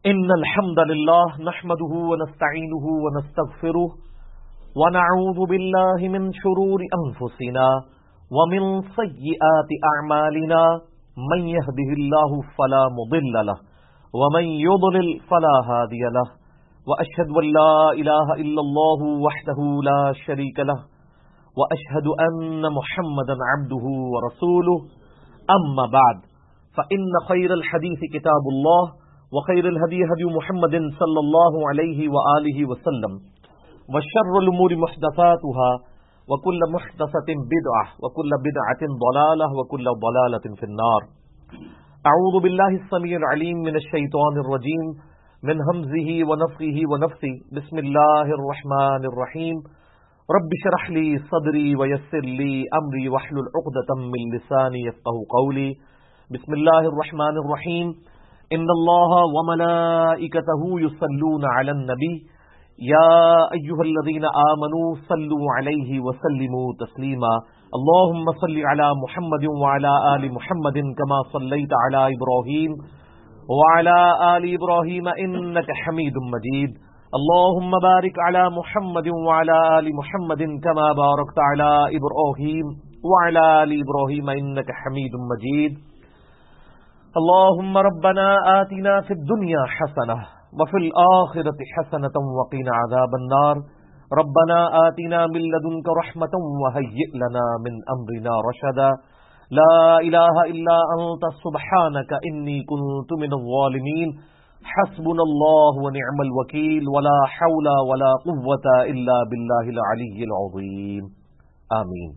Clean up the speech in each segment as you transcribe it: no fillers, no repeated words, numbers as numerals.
إن الحمد لله نحمده ونستعينه ونستغفره ونعوذ بالله من شرور أنفسنا ومن سيئات أعمالنا من يهده الله فلا مضل له ومن يضلل فلا هادي له وأشهد أن لا إله إلا الله وحده لا شريك له وأشهد أن محمدا عبده ورسوله أما بعد فإن خير الحديث كتاب الله وخير الهدي هدي محمد صلى الله عليه وآله وسلم وشر الأمور محدثاتها وكل محدثة بدعة وكل بدعة ضلالة وكل ضلالة في النار. أعوذ بالله السميع العليم من الشيطان الرجيم من همزه ونفخه ونفثه. بسم الله الرحمن الرحيم. رب اشرح لي صدري ويسر لي أمري واحلل عقدة من لساني يفقهوا قولي. بسم الله الرحمن الرحيم. ان اللہ وملائکتہ یصلون علی النبی یا ایھا الذین آمنوا صلوا علیہ وسلموا تسلیما. اللهم صل علی محمد وعلی آل محمد كما صلیت علی ابراہیم وعلی آل ابراہیم انک حمید مجید. اللهم بارک علی محمد وعلی آل محمد كما بارکت علی ابراہیم وعلی آل ابراہیم انک حمید مجید. اللهم ربنا آتنا في الدنيا حسنة وفي الآخرة حسنة وقنا عذاب النار. ربنا آتنا من لدنك رحمة وهيئ لنا من أمرنا رشدا. لا إله إلا أنت سبحانك إني كنت من الظالمين. حسبنا الله ونعم الوكيل ولا حول ولا قوة إلا بالله العلي العظيم. آمين.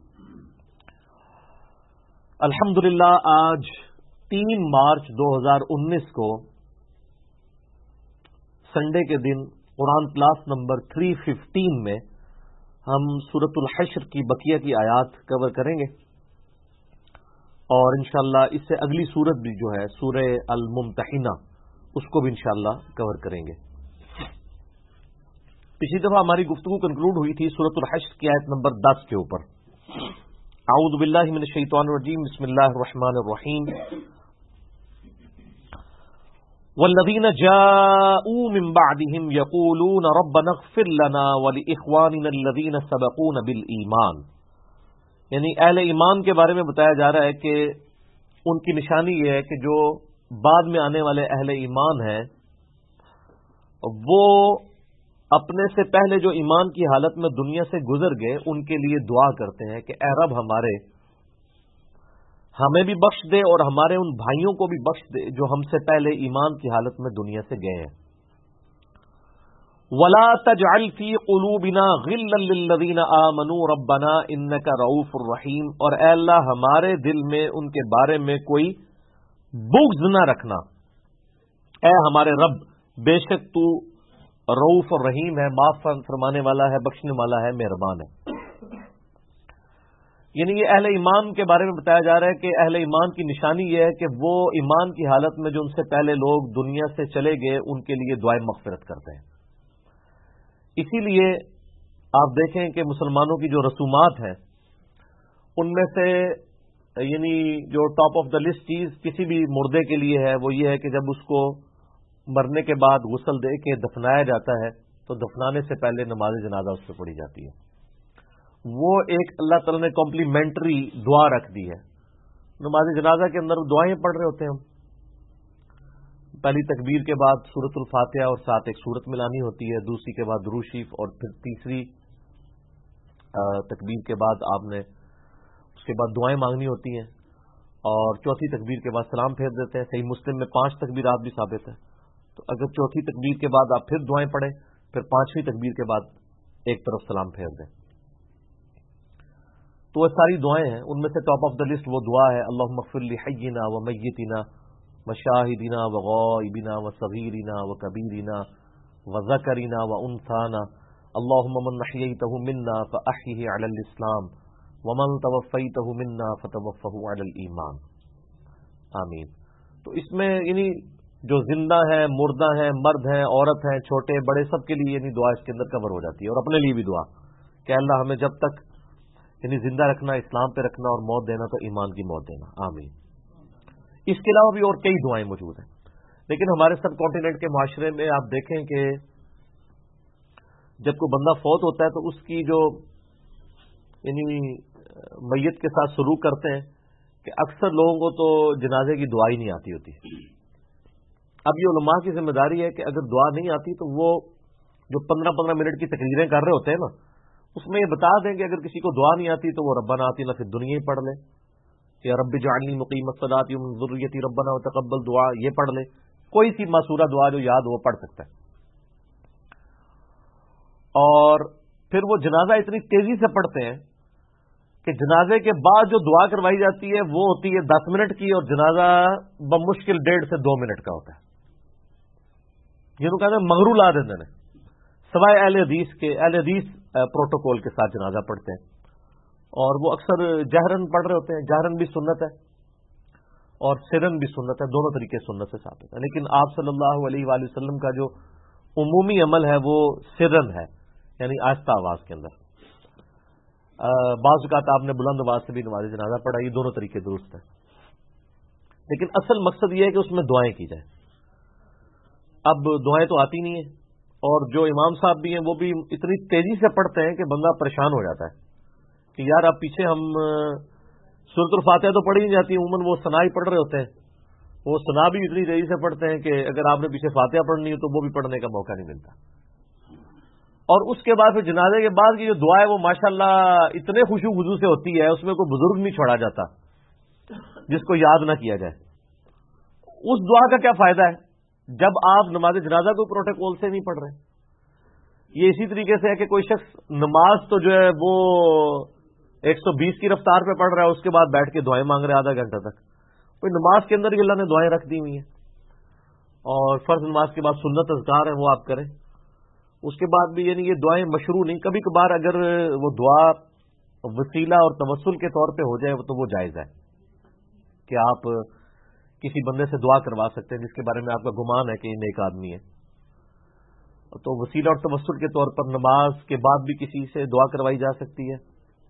الحمدللہ آج 3 مارچ 2019 کو سنڈے کے دن قرآن کلاس نمبر 315 میں ہم سورۃ الحشر کی بقیہ کی آیات کور کریں گے اور انشاءاللہ اس سے اگلی سورت بھی جو ہے سورہ الممتحنہ اس کو بھی انشاءاللہ کور کریں گے. پچھلی دفعہ ہماری گفتگو کنکلوڈ ہوئی تھی سورۃ الحشر کی آیت نمبر 10 کے اوپر. اعوذ باللہ من الشیطان الرجیم. بسم اللہ الرحمن الرحیم. والذین جاءوا من بعدهم یقولون ربنا اغفر لنا ولإخواننا الذین سبقونا بالایمان. یعنی اہل ایمان کے بارے میں بتایا جا رہا ہے کہ ان کی نشانی یہ ہے کہ جو بعد میں آنے والے اہل ایمان ہیں وہ اپنے سے پہلے جو ایمان کی حالت میں دنیا سے گزر گئے ان کے لیے دعا کرتے ہیں کہ اے رب ہمیں بھی بخش دے اور ہمارے ان بھائیوں کو بھی بخش دے جو ہم سے پہلے ایمان کی حالت میں دنیا سے گئے ہیں. وَلَا تَجْعَلْ فِي قُلُوبِنَا غِلًّا لِّلَّذِينَ آمَنُوا رَبَّنَا إِنَّكَ رَءُوفٌ رَحِيمٌ. اور اے اللہ ہمارے دل میں ان کے بارے میں کوئی بغض نہ رکھنا. اے ہمارے رب بے شک تو رؤوف اور رحیم ہے، معاف فرمانے والا ہے، بخشنے والا ہے، مہربان ہے. یعنی یہ اہل ایمان کے بارے میں بتایا جا رہا ہے کہ اہل ایمان کی نشانی یہ ہے کہ وہ ایمان کی حالت میں جو ان سے پہلے لوگ دنیا سے چلے گئے ان کے لیے دعائیں مغفرت کرتے ہیں. اسی لیے آپ دیکھیں کہ مسلمانوں کی جو رسومات ہیں ان میں سے یعنی جو ٹاپ آف دا لسٹ چیز کسی بھی مردے کے لیے ہے وہ یہ ہے کہ جب اس کو مرنے کے بعد غسل دے کے دفنایا جاتا ہے تو دفنانے سے پہلے نماز جنازہ اس پہ پڑھی جاتی ہے. وہ ایک اللہ تعالیٰ نے کمپلیمنٹری دعا رکھ دی ہے. نماز جنازہ کے اندر دعائیں پڑھ رہے ہوتے ہیں ہم. پہلی تکبیر کے بعد سورۃ الفاتحہ اور ساتھ ایک سورت ملانی ہوتی ہے، دوسری کے بعد درود شریف اور پھر تیسری تکبیر کے بعد آپ نے اس کے بعد دعائیں مانگنی ہوتی ہیں اور چوتھی تکبیر کے بعد سلام پھیر دیتے ہیں. صحیح مسلم میں 5 تکبیرات بھی ثابت ہیں. تو اگر چوتھی تکبیر کے بعد آپ پھر دعائیں پڑھیں پھر 5ویں تکبیر کے بعد ایک طرف سلام پھیر دیں تو وہ ساری دعائیں ہیں. ان میں سے ٹاپ آف دا لسٹ وہ دعا ہے اللہم اغفر لحینا ومیتنا وشاہدنا وغائبنا وصغیرنا وکبیرنا وذکرنا وانثانا اللہم من احییتہ منا فاحیہ علی الاسلام ومن توفیتہ منا فتوفہ علی الایمان. آمین. تو اس میں یعنی جو زندہ ہیں، مردہ ہیں، مرد ہیں، عورت ہیں، چھوٹے بڑے سب کے لیے یعنی دعا اس کے اندر کور ہو جاتی ہے. اور اپنے لیے بھی دعا کہ اللہ ہمیں جب تک یعنی زندہ رکھنا، اسلام پہ رکھنا اور موت دینا تو ایمان کی موت دینا. آمین. اس کے علاوہ بھی اور کئی دعائیں موجود ہیں لیکن ہمارے سب کانٹیننٹ کے معاشرے میں آپ دیکھیں کہ جب کوئی بندہ فوت ہوتا ہے تو اس کی جو یعنی میت کے ساتھ سلوک کرتے ہیں کہ اکثر لوگوں کو تو جنازے کی دعا ہی نہیں آتی ہوتی. اب یہ علماء کی ذمہ داری ہے کہ اگر دعا نہیں آتی تو وہ جو 15 منٹ کی تقریریں کر رہے ہوتے ہیں نا، اس میں یہ بتا دیں کہ اگر کسی کو دعا نہیں آتی تو وہ ربنا آتنا فی الدنیا ہی پڑھ لے، یا رب اجعلنی مقیم الصلاۃ ومن ذریتی ربنا وتقبل دعا یہ پڑھ لے. کوئی سی معصورہ دعا جو یاد وہ پڑھ سکتا ہے. اور پھر وہ جنازہ اتنی تیزی سے پڑھتے ہیں کہ جنازے کے بعد جو دعا کروائی جاتی ہے وہ ہوتی ہے 10 منٹ کی، اور جنازہ بمشکل 1.5 سے 2 منٹ کا ہوتا ہے. یہ تو کہتے ہیں مغرو لا دیتے ہیں، سوائے اہل حدیث پروٹوکول کے ساتھ جنازہ پڑھتے ہیں، اور وہ اکثر جہرن پڑھ رہے ہوتے ہیں. جہرن بھی سنت ہے اور سرن بھی سنت ہے، دونوں طریقے سنت سے ثابت ہے. لیکن آپ صلی اللہ علیہ وآلہ وسلم کا جو عمومی عمل ہے وہ سرن ہے، یعنی آہستہ آواز کے اندر. بعض اوقات آپ نے بلند آواز سے بھی نماز جنازہ پڑھا، یہ دونوں طریقے درست ہیں. لیکن اصل مقصد یہ ہے کہ اس میں دعائیں کی جائیں. اب دعائیں تو آتی نہیں ہیں، اور جو امام صاحب بھی ہیں وہ بھی اتنی تیزی سے پڑھتے ہیں کہ بندہ پریشان ہو جاتا ہے کہ یار اب پیچھے ہم سورۃ الفاتحہ تو پڑھی نہیں جاتی، عموماً وہ ثنا ہی پڑھ رہے ہوتے ہیں. وہ ثنا بھی اتنی تیزی سے پڑھتے ہیں کہ اگر آپ نے پیچھے فاتحہ پڑھنی ہے تو وہ بھی پڑھنے کا موقع نہیں ملتا. اور اس کے بعد پھر جنازے کے بعد کی جو دعا ہے وہ ماشاءاللہ اتنے خوشو خضو سے ہوتی ہے، اس میں کوئی بزرگ نہیں چھوڑا جاتا جس کو یاد نہ کیا جائے. اس دعا کا کیا فائدہ ہے جب آپ نماز جنازہ کو پروٹوکول سے نہیں پڑھ رہے؟ یہ اسی طریقے سے ہے کہ کوئی شخص نماز تو جو ہے وہ 120 کی رفتار پہ پڑھ رہا ہے، اس کے بعد بیٹھ کے دعائیں مانگ رہے آدھا گھنٹہ تک. کوئی نماز کے اندر ہی اللہ نے دعائیں رکھ دی ہوئی ہیں، اور فرض نماز کے بعد سنت اذکار ہیں وہ آپ کریں. اس کے بعد بھی یعنی یہ دعائیں مشروع نہیں، کبھی کبھار اگر وہ دعا وسیلہ اور توسل کے طور پہ ہو جائے تو وہ جائز ہے کہ آپ کسی بندے سے دعا کروا سکتے ہیں جس کے بارے میں آپ کا گمان ہے کہ یہ نیک آدمی ہے. تو وسیلہ اور توسل کے طور پر نماز کے بعد بھی کسی سے دعا کروائی جا سکتی ہے،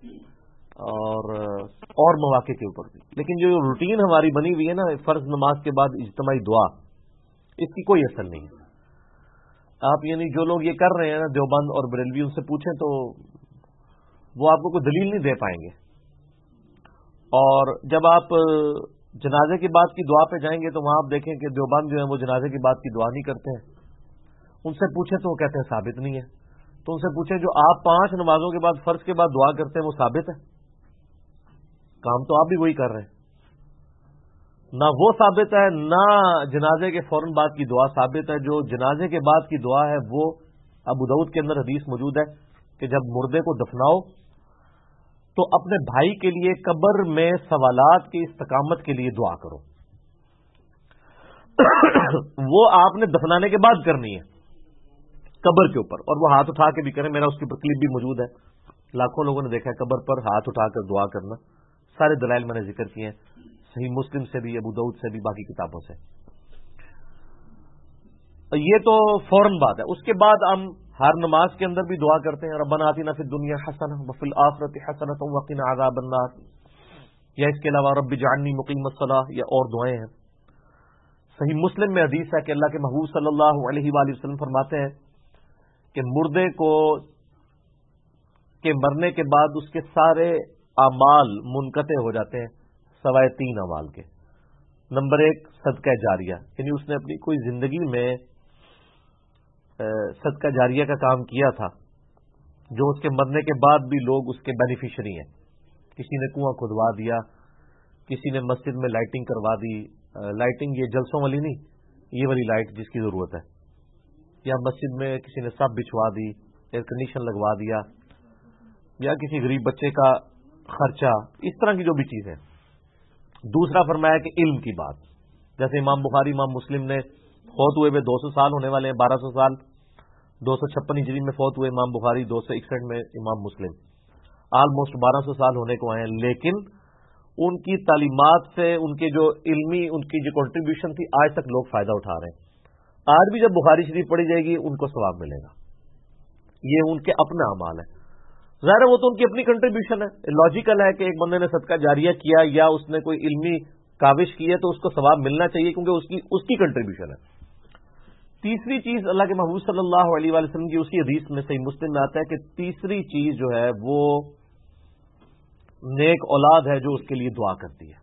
اور مواقع کے اوپر بھی. لیکن جو روٹین ہماری بنی ہوئی ہے نا فرض نماز کے بعد اجتماعی دعا، اس کی کوئی اثر نہیں ہے. آپ یعنی جو لوگ یہ کر رہے ہیں نا دیوبند اور بریلوی، ان سے پوچھیں تو وہ آپ کو کوئی دلیل نہیں دے پائیں گے. اور جب آپ جنازے کی بات کی دعا پہ جائیں گے تو وہاں آپ دیکھیں کہ دیوبند جو ہیں وہ جنازے کی بات کی دعا نہیں کرتے ہیں. ان سے پوچھیں تو وہ کہتے ہیں ثابت نہیں ہے. تو ان سے پوچھیں جو آپ 5 نمازوں کے بعد فرض کے بعد دعا کرتے ہیں وہ ثابت ہے؟ کام تو آپ بھی وہی کر رہے ہیں. نہ وہ ثابت ہے، نہ جنازے کے فوراً بعد کی دعا ثابت ہے. جو جنازے کے بعد کی دعا ہے وہ ابو داؤد کے اندر حدیث موجود ہے کہ جب مردے کو دفناؤ تو اپنے بھائی کے لیے قبر میں سوالات کی استقامت کے لیے دعا کرو. وہ آپ نے دفنانے کے بعد کرنی ہے قبر کے اوپر، اور وہ ہاتھ اٹھا کے بھی کریں. میرا اس کے اوپر کلپ بھی موجود ہے، لاکھوں لوگوں نے دیکھا ہے قبر پر ہاتھ اٹھا کر دعا کرنا. سارے دلائل میں نے ذکر کیے ہیں، صحیح مسلم سے بھی، ابو داؤد سے بھی، باقی کتابوں سے. یہ تو فوراً بات ہے. اس کے بعد ہم ہر نماز کے اندر بھی دعا کرتے ہیں ربنا آتنا فی الدنیا حسنہ وفی الآخرۃ حسنۃ وقنا عذاب النار، یا اس کے علاوہ رب اجعلنی مقیم الصلاۃ، یا اور دعائیں ہیں. صحیح مسلم میں حدیث ہے کہ اللہ کے محبوب صلی اللہ علیہ وآلہ وسلم فرماتے ہیں کہ مردے کو کے مرنے کے بعد اس کے سارے اعمال منقطع ہو جاتے ہیں سوائے 3 اعمال کے. نمبر 1 صدقہ جاریہ، یعنی اس نے اپنی کوئی زندگی میں صدقہ جاریہ کا کام کیا تھا جو اس کے مرنے کے بعد بھی لوگ اس کے بینیفیشری ہیں. کسی نے کنواں کھدوا دیا، کسی نے مسجد میں لائٹنگ کروا دی. لائٹنگ یہ جلسوں والی نہیں، یہ والی لائٹ جس کی ضرورت ہے. یا مسجد میں کسی نے سب بچھوا دی، ایئر کنڈیشن لگوا دیا، یا کسی غریب بچے کا خرچہ، اس طرح کی جو بھی چیز ہے. دوسرا فرمایا کہ علم کی بات، جیسے امام بخاری امام مسلم نے فوت ہوئے ہوئے 200 سال ہونے والے ہیں، 1200 سال، 256 ہجری میں فوت ہوئے امام بخاری، 261 میں امام مسلم، آلموسٹ 1200 سال ہونے کو آئے ہیں. لیکن ان کی تعلیمات سے ان کے جو علمی ان کی جو کنٹریبیوشن تھی آج تک لوگ فائدہ اٹھا رہے ہیں. آج بھی جب بخاری شریف پڑھی جائے گی ان کو ثواب ملے گا. یہ ان کے اپنا اعمال ہے. ظاہر ہے وہ تو ان کی اپنی کنٹریبیوشن ہے. لاجیکل ہے کہ ایک بندے نے صدقہ جاریہ کیا یا اس نے کوئی علمی کاوش کی ہے تو اس کو ثواب ملنا چاہیے کیونکہ اس کی کنٹریبیوشن ہے. تیسری چیز اللہ کے محبوب صلی اللہ علیہ وآلہ وسلم کی اسی حدیث میں صحیح مسلم میں آتا ہے کہ تیسری چیز جو ہے وہ نیک اولاد ہے جو اس کے لیے دعا کرتی ہے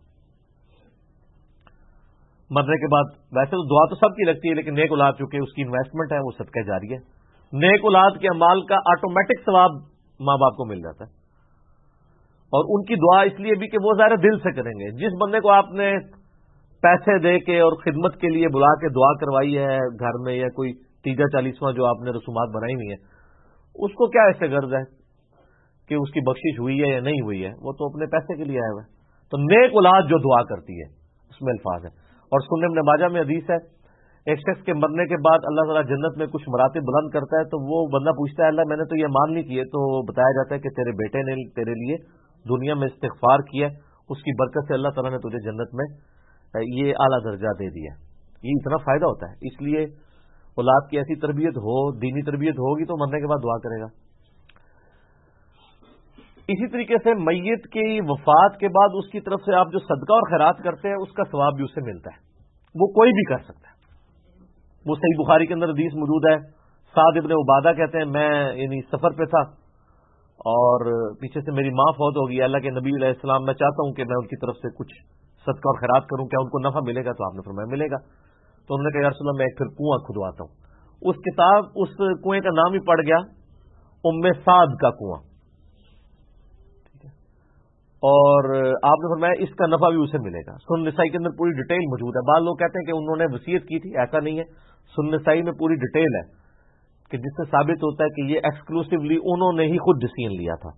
مرنے کے بعد. ویسے تو دعا تو سب کی لگتی ہے، لیکن نیک اولاد چونکہ اس کی انویسٹمنٹ ہے وہ صدقہ جاری ہے. نیک اولاد کے اعمال کا آٹومیٹک ثواب ماں باپ کو مل جاتا ہے، اور ان کی دعا اس لیے بھی کہ وہ ظاہر دل سے کریں گے. جس بندے کو آپ نے پیسے دے کے اور خدمت کے لیے بلا کے دعا کروائی ہے گھر میں، یا کوئی 30-40واں جو آپ نے رسومات بنائی ہوئی ہیں، اس کو کیا ایسے غرض ہے کہ اس کی بخشش ہوئی ہے یا نہیں ہوئی ہے؟ وہ تو اپنے پیسے کے لیے آیا ہوا ہے. تو نیک اولاد جو دعا کرتی ہے اس میں الفاظ ہے. اور سنن ابن ماجہ میں حدیث ہے، ایک شخص کے مرنے کے بعد اللہ تعالیٰ جنت میں کچھ مراتب بلند کرتا ہے، تو وہ بندہ پوچھتا ہے اللہ میں نے تو یہ مان نہیں کیے، تو بتایا جاتا ہے کہ تیرے بیٹے نے تیرے لیے دنیا میں استغفار کیا، اس کی برکت سے اللہ تعالیٰ نے تجھے جنت میں یہ اعلیٰ درجہ دے دیا. یہ اتنا فائدہ ہوتا ہے. اس لیے اولاد کی ایسی تربیت ہو، دینی تربیت ہوگی تو مرنے کے بعد دعا کرے گا. اسی طریقے سے میت کی وفات کے بعد اس کی طرف سے آپ جو صدقہ اور خیرات کرتے ہیں اس کا ثواب بھی اسے ملتا ہے. وہ کوئی بھی کر سکتا ہے. وہ صحیح بخاری کے اندر حدیث موجود ہے، سعد ابن عبادہ کہتے ہیں میں یعنی سفر پہ تھا اور پیچھے سے میری ماں فوت ہو گئی. اللہ کے نبی علیہ السلام میں چاہتا ہوں کہ میں ان کی طرف سے کچھ صدقہ اور خیرات کروں، کیا ان کو نفع ملے گا؟ تو آپ نے فرمایا ملے گا. تو انہوں نے کہا یا رسول اللہ میں ایک پھر کنواں کھدواتا ہوں. اس کنویں کا نام ہی پڑ گیا ام سعد کا کنواں. اور آپ نے فرمایا اس کا نفع بھی اسے ملے گا. سنن نسائی کے اندر پوری ڈیٹیل موجود ہے. بعض لوگ کہتے ہیں کہ انہوں نے وصیت کی تھی، ایسا نہیں ہے. سنن نسائی میں پوری ڈیٹیل ہے کہ جس سے ثابت ہوتا ہے کہ یہ ایکسکلوسیولی انہوں نے ہی خود ڈیسیژن لیا تھا،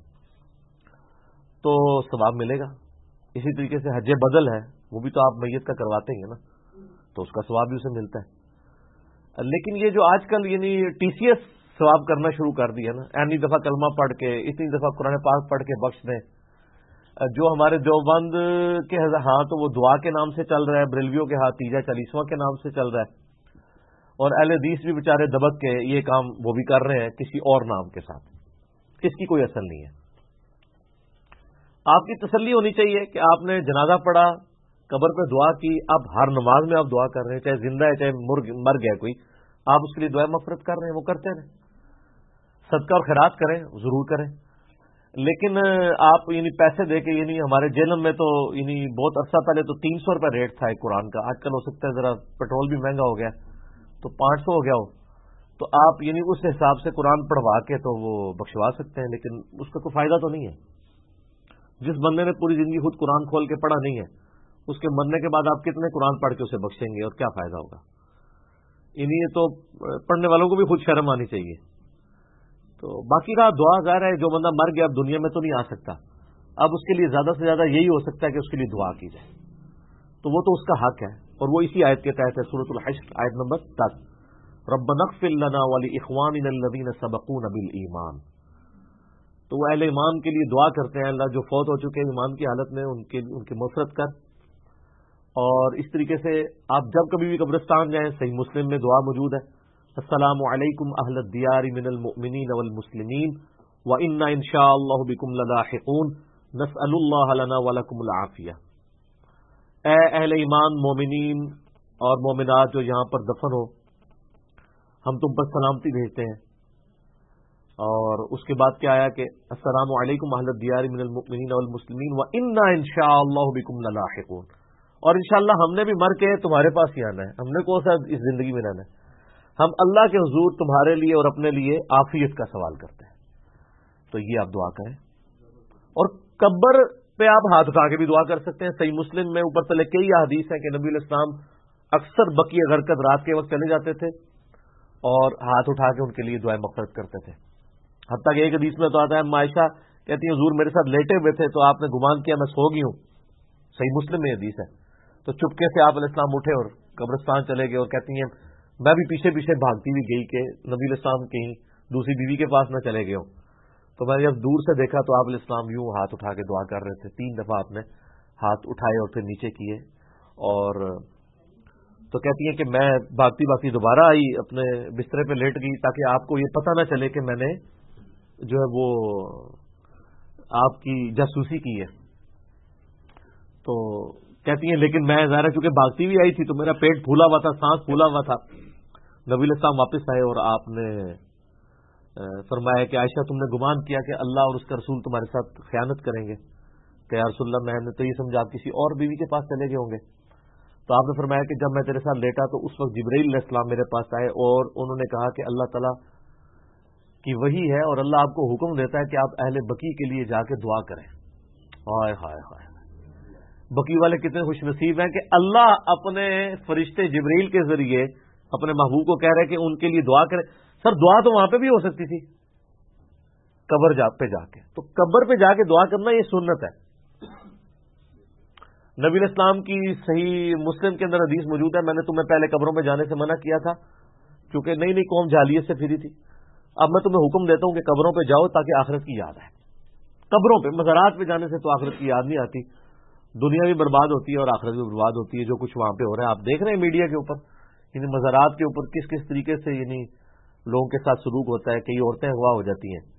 تو ثواب ملے گا. اسی طریقے سے حج بدل ہے، وہ بھی تو آپ میت کا کرواتے ہیں نا، تو اس کا ثواب بھی اسے ملتا ہے. لیکن یہ جو آج کل یعنی ٹی سی ایس ثواب کرنا شروع کر دیا نا، اتنی دفعہ کلمہ پڑھ کے، اتنی دفعہ قرآن پاک پڑھ کے بخش دیں. جو ہمارے دیوبند کے ہاں تو وہ دعا کے نام سے چل رہا ہے، بریلویوں کے ہاتھ 30-40واں کے نام سے چل رہا ہے، اور اہل حدیث بھی بیچارے دبک کے یہ کام وہ بھی کر رہے ہیں کسی اور نام کے ساتھ. اس کی کوئی اصل نہیں ہے. آپ کی تسلی ہونی چاہیے کہ آپ نے جنازہ پڑھا، قبر پہ دعا کی، اب ہر نماز میں آپ دعا کر رہے ہیں، چاہے زندہ ہے چاہے مر گیا کوئی، آپ اس کے لیے دعا مغفرت کر رہے ہیں، وہ کرتے رہیں. صدقہ اور خیرات کریں، ضرور کریں. لیکن آپ یعنی پیسے دے کے، یعنی ہمارے جہلم میں تو یعنی بہت عرصہ پہلے تو 300 روپے ریٹ تھا ایک قرآن کا، آج کل ہو سکتا ہے ذرا پیٹرول بھی مہنگا ہو گیا تو 500 ہو گیا ہو، تو آپ یعنی اس حساب سے قرآن پڑھوا کے تو وہ بخشوا سکتے ہیں. لیکن اس کا کوئی فائدہ تو نہیں ہے. جس بندے نے پوری زندگی خود قرآن کھول کے پڑھا نہیں ہے، اس کے مرنے کے بعد آپ کتنے قرآن پڑھ کے اسے بخشیں گے اور کیا فائدہ ہوگا؟ یہ تو پڑھنے والوں کو بھی خود شرم آنی چاہیے. تو باقی کا دعا ظاہر ہے، جو بندہ مر گیا اب دنیا میں تو نہیں آ سکتا، اب اس کے لیے زیادہ سے زیادہ یہی ہو سکتا ہے کہ اس کے لیے دعا کی جائے، تو وہ تو اس کا حق ہے. اور وہ اسی آیت کے تحت ہے، سورۃ الحشر آیت نمبر 10، ربنا اغفر لنا ولاخواننا الذین سبقونا بالایمان. تو وہ اہل ایمان کے لیے دعا کرتے ہیں، اللہ جو فوت ہو چکے ہیں ایمان کی حالت میں ان کی مغفرت کر. اور اس طریقے سے آپ جب کبھی بھی قبرستان جائیں، صحیح مسلم میں دعا موجود ہے، السلام علیکم اہل الدیار من المؤمنین والمسلمین وانا انشاء اللہ بکم للاحقون نسأل اللہ لنا ولکم العافیہ. اے اہل ایمان مومنین اور مومنات جو یہاں پر دفن ہو، ہم تم پر سلامتی بھیجتے ہیں. اور اس کے بعد کیا آیا کہ السلام علیکم اہل الدیار من المؤمنین والمسلمین وانا انشاء اللہ بکم للاحقون. اور انشاءاللہ ہم نے بھی مر کے تمہارے پاس ہی آنا ہے، ہم نے کون سا اس زندگی میں رہنا ہے. ہم اللہ کے حضور تمہارے لیے اور اپنے لیے عافیت کا سوال کرتے ہیں. تو یہ آپ دعا کریں. اور قبر پہ آپ ہاتھ اٹھا کے بھی دعا کر سکتے ہیں. صحیح مسلم میں اوپر تلے کئی حدیث ہیں کہ نبی علیہ السلام اکثر بقیع غرقد رات کے وقت چلے جاتے تھے اور ہاتھ اٹھا کے ان کے لیے دعائیں مغفرت کرتے تھے. حتیٰ کہ ایک حدیث میں تو آتا ہے، عائشہ کہتی ہیں حضور میرے ساتھ لیٹے ہوئے تھے تو آپ نے گمان کیا میں سو گئی ہوں. صحیح مسلم میں حدیث ہے. تو چپکے سے آپ علیہ السلام اٹھے اور قبرستان چلے گئے، اور کہتی ہیں میں بھی پیچھے پیچھے بھاگتی ہوئی گئی کہ نبی علیہ السلام کہیں دوسری بیوی کے پاس نہ چلے گئے ہوں. تو میں نے جب دور سے دیکھا تو آپ علیہ السلام یوں ہاتھ اٹھا کے دعا کر رہے تھے. 3 دفعہ آپ نے ہاتھ اٹھائے اور پھر نیچے کیے. اور تو کہتی ہیں کہ میں بھاگتی بھاگتی دوبارہ آئی، اپنے بسترے پہ لیٹ گئی تاکہ آپ کو یہ پتہ نہ چلے کہ میں نے جو ہے وہ آپ کی جاسوسی کی ہے. تو کہتی ہیں لیکن میں ظاہر چونکہ بھاگتی بھی آئی تھی تو میرا پیٹ پھولا ہوا تھا، سانس پھولا ہوا تھا، نبی علیہ السلام واپس آئے اور آپ نے فرمایا کہ عائشہ تم نے گمان کیا کہ اللہ اور اس کا رسول تمہارے ساتھ خیانت کریں گے؟ کہ یا رسول اللہ میں نے تو یہ سمجھا آپ کسی اور بیوی کے پاس چلے گئے ہوں گے. تو آپ نے فرمایا کہ جب میں تیرے ساتھ لیٹا تو اس وقت جبرائیل علیہ السلام میرے پاس آئے اور انہوں نے کہا کہ اللہ تعالیٰ کی وحی ہے اور اللہ آپ کو حکم دیتا ہے کہ آپ اہل بقی کے لیے جا کے دعا کریں. ہائے ہائے ہائے، بقی والے کتنے خوش نصیب ہیں کہ اللہ اپنے فرشتے جبرائیل کے ذریعے اپنے محبوب کو کہہ رہے کہ ان کے لیے دعا کریں. سر دعا تو وہاں پہ بھی ہو سکتی تھی، قبر پہ جا کے. تو قبر پہ جا کے دعا کرنا یہ سنت ہے. نبی علیہ السلام کی صحیح مسلم کے اندر حدیث موجود ہے، میں نے تمہیں پہلے قبروں میں جانے سے منع کیا تھا کیونکہ نئی نئی قوم جاہلیت سے پھری تھی. اب میں تمہیں حکم دیتا ہوں کہ قبروں پہ جاؤ تاکہ آخرت کی یاد آئے. قبروں پہ، مزارات پہ جانے سے تو آخرت کی یاد نہیں آتی، دنیا بھی برباد ہوتی ہے اور آخرت بھی برباد ہوتی ہے. جو کچھ وہاں پہ ہو رہا ہے آپ دیکھ رہے ہیں میڈیا کے اوپر، یعنی مزارات کے اوپر کس کس طریقے سے یعنی لوگوں کے ساتھ سلوک ہوتا ہے. کئی عورتیں اغوا ہو جاتی ہیں.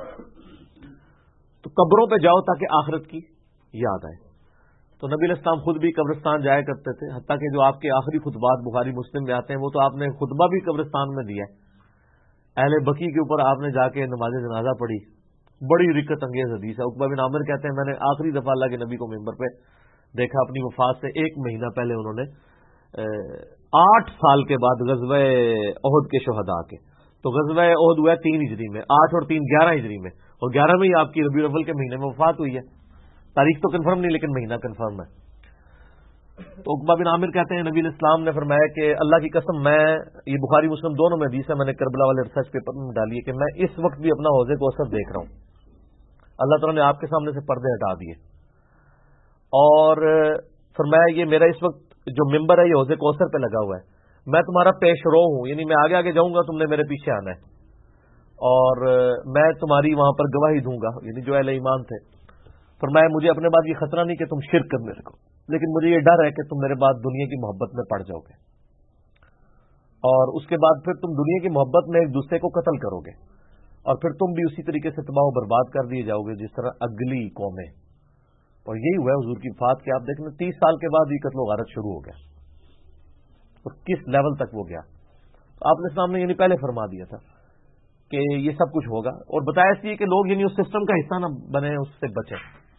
تو قبروں پہ جاؤ تاکہ آخرت کی یاد آئے. تو نبی علیہ السلام خود بھی قبرستان جایا کرتے تھے، حتیٰ کہ جو آپ کے آخری خطبات بخاری مسلم میں آتے ہیں وہ تو آپ نے خطبہ بھی قبرستان میں دیا ہے. اہل بقی کے اوپر آپ نے جا کے نماز جنازہ پڑھی، بڑی رکت انگیز حدیث ہے. عقبہ بن عامر کہتے ہیں میں نے آخری دفعہ اللہ کے نبی کو ممبر پہ دیکھا اپنی وفات سے 1 مہینہ پہلے. انہوں نے 8 سال کے بعد غزوہ احد کے شہداء کے، تو غزوہ احد ہوا 3 ہجری میں، 8 اور 3 11 ہجری میں، اور 11 میں ہی آپ کی ربیع الاول کے مہینے میں وفات ہوئی ہے. تاریخ تو کنفرم نہیں لیکن مہینہ کنفرم ہے. تو عقبہ بن عامر کہتے ہیں نبی علیہ السلام نے فرمایا کہ اللہ کی قسم میں، یہ بخاری مسلم دونوں میں حدیث ہے، میں نے کربلا والے ریسرچ پیپر میں ڈالی ہے کہ میں اس وقت بھی اپنا حوض کوثر دیکھ رہا ہوں. اللہ تعالیٰ نے آپ کے سامنے سے پردے ہٹا دیے اور فرمایا یہ میرا اس وقت جو ممبر ہے یہ حوض کوثر پہ لگا ہوا ہے، میں تمہارا پیش رو ہوں، یعنی میں آگے آگے جاؤں گا، تم نے میرے پیچھے آنا ہے اور میں تمہاری وہاں پر گواہی دوں گا، یعنی جو اہل ایمان تھے. فرمایا مجھے اپنے بعد یہ خطرہ نہیں کہ تم شرک کرنے لگو، لیکن مجھے یہ ڈر ہے کہ تم میرے بعد دنیا کی محبت میں پڑ جاؤ گے اور اس کے بعد پھر تم دنیا کی محبت میں ایک دوسرے کو قتل کرو گے اور پھر تم بھی اسی طریقے سے تباہ و برباد کر دیے جاؤ گے جس طرح اگلی قومیں. اور یہی ہوا ہے حضور کی وفات کے. آپ دیکھیں 30 سال کے بعد یہ قتل و غارت شروع ہو گیا اور کس لیول تک وہ گیا. آپ نے اسلام نے یعنی پہلے فرما دیا تھا کہ یہ سب کچھ ہوگا اور بتایا اس لیے کہ لوگ یعنی اس سسٹم کا حصہ نہ بنے، اس سے بچیں.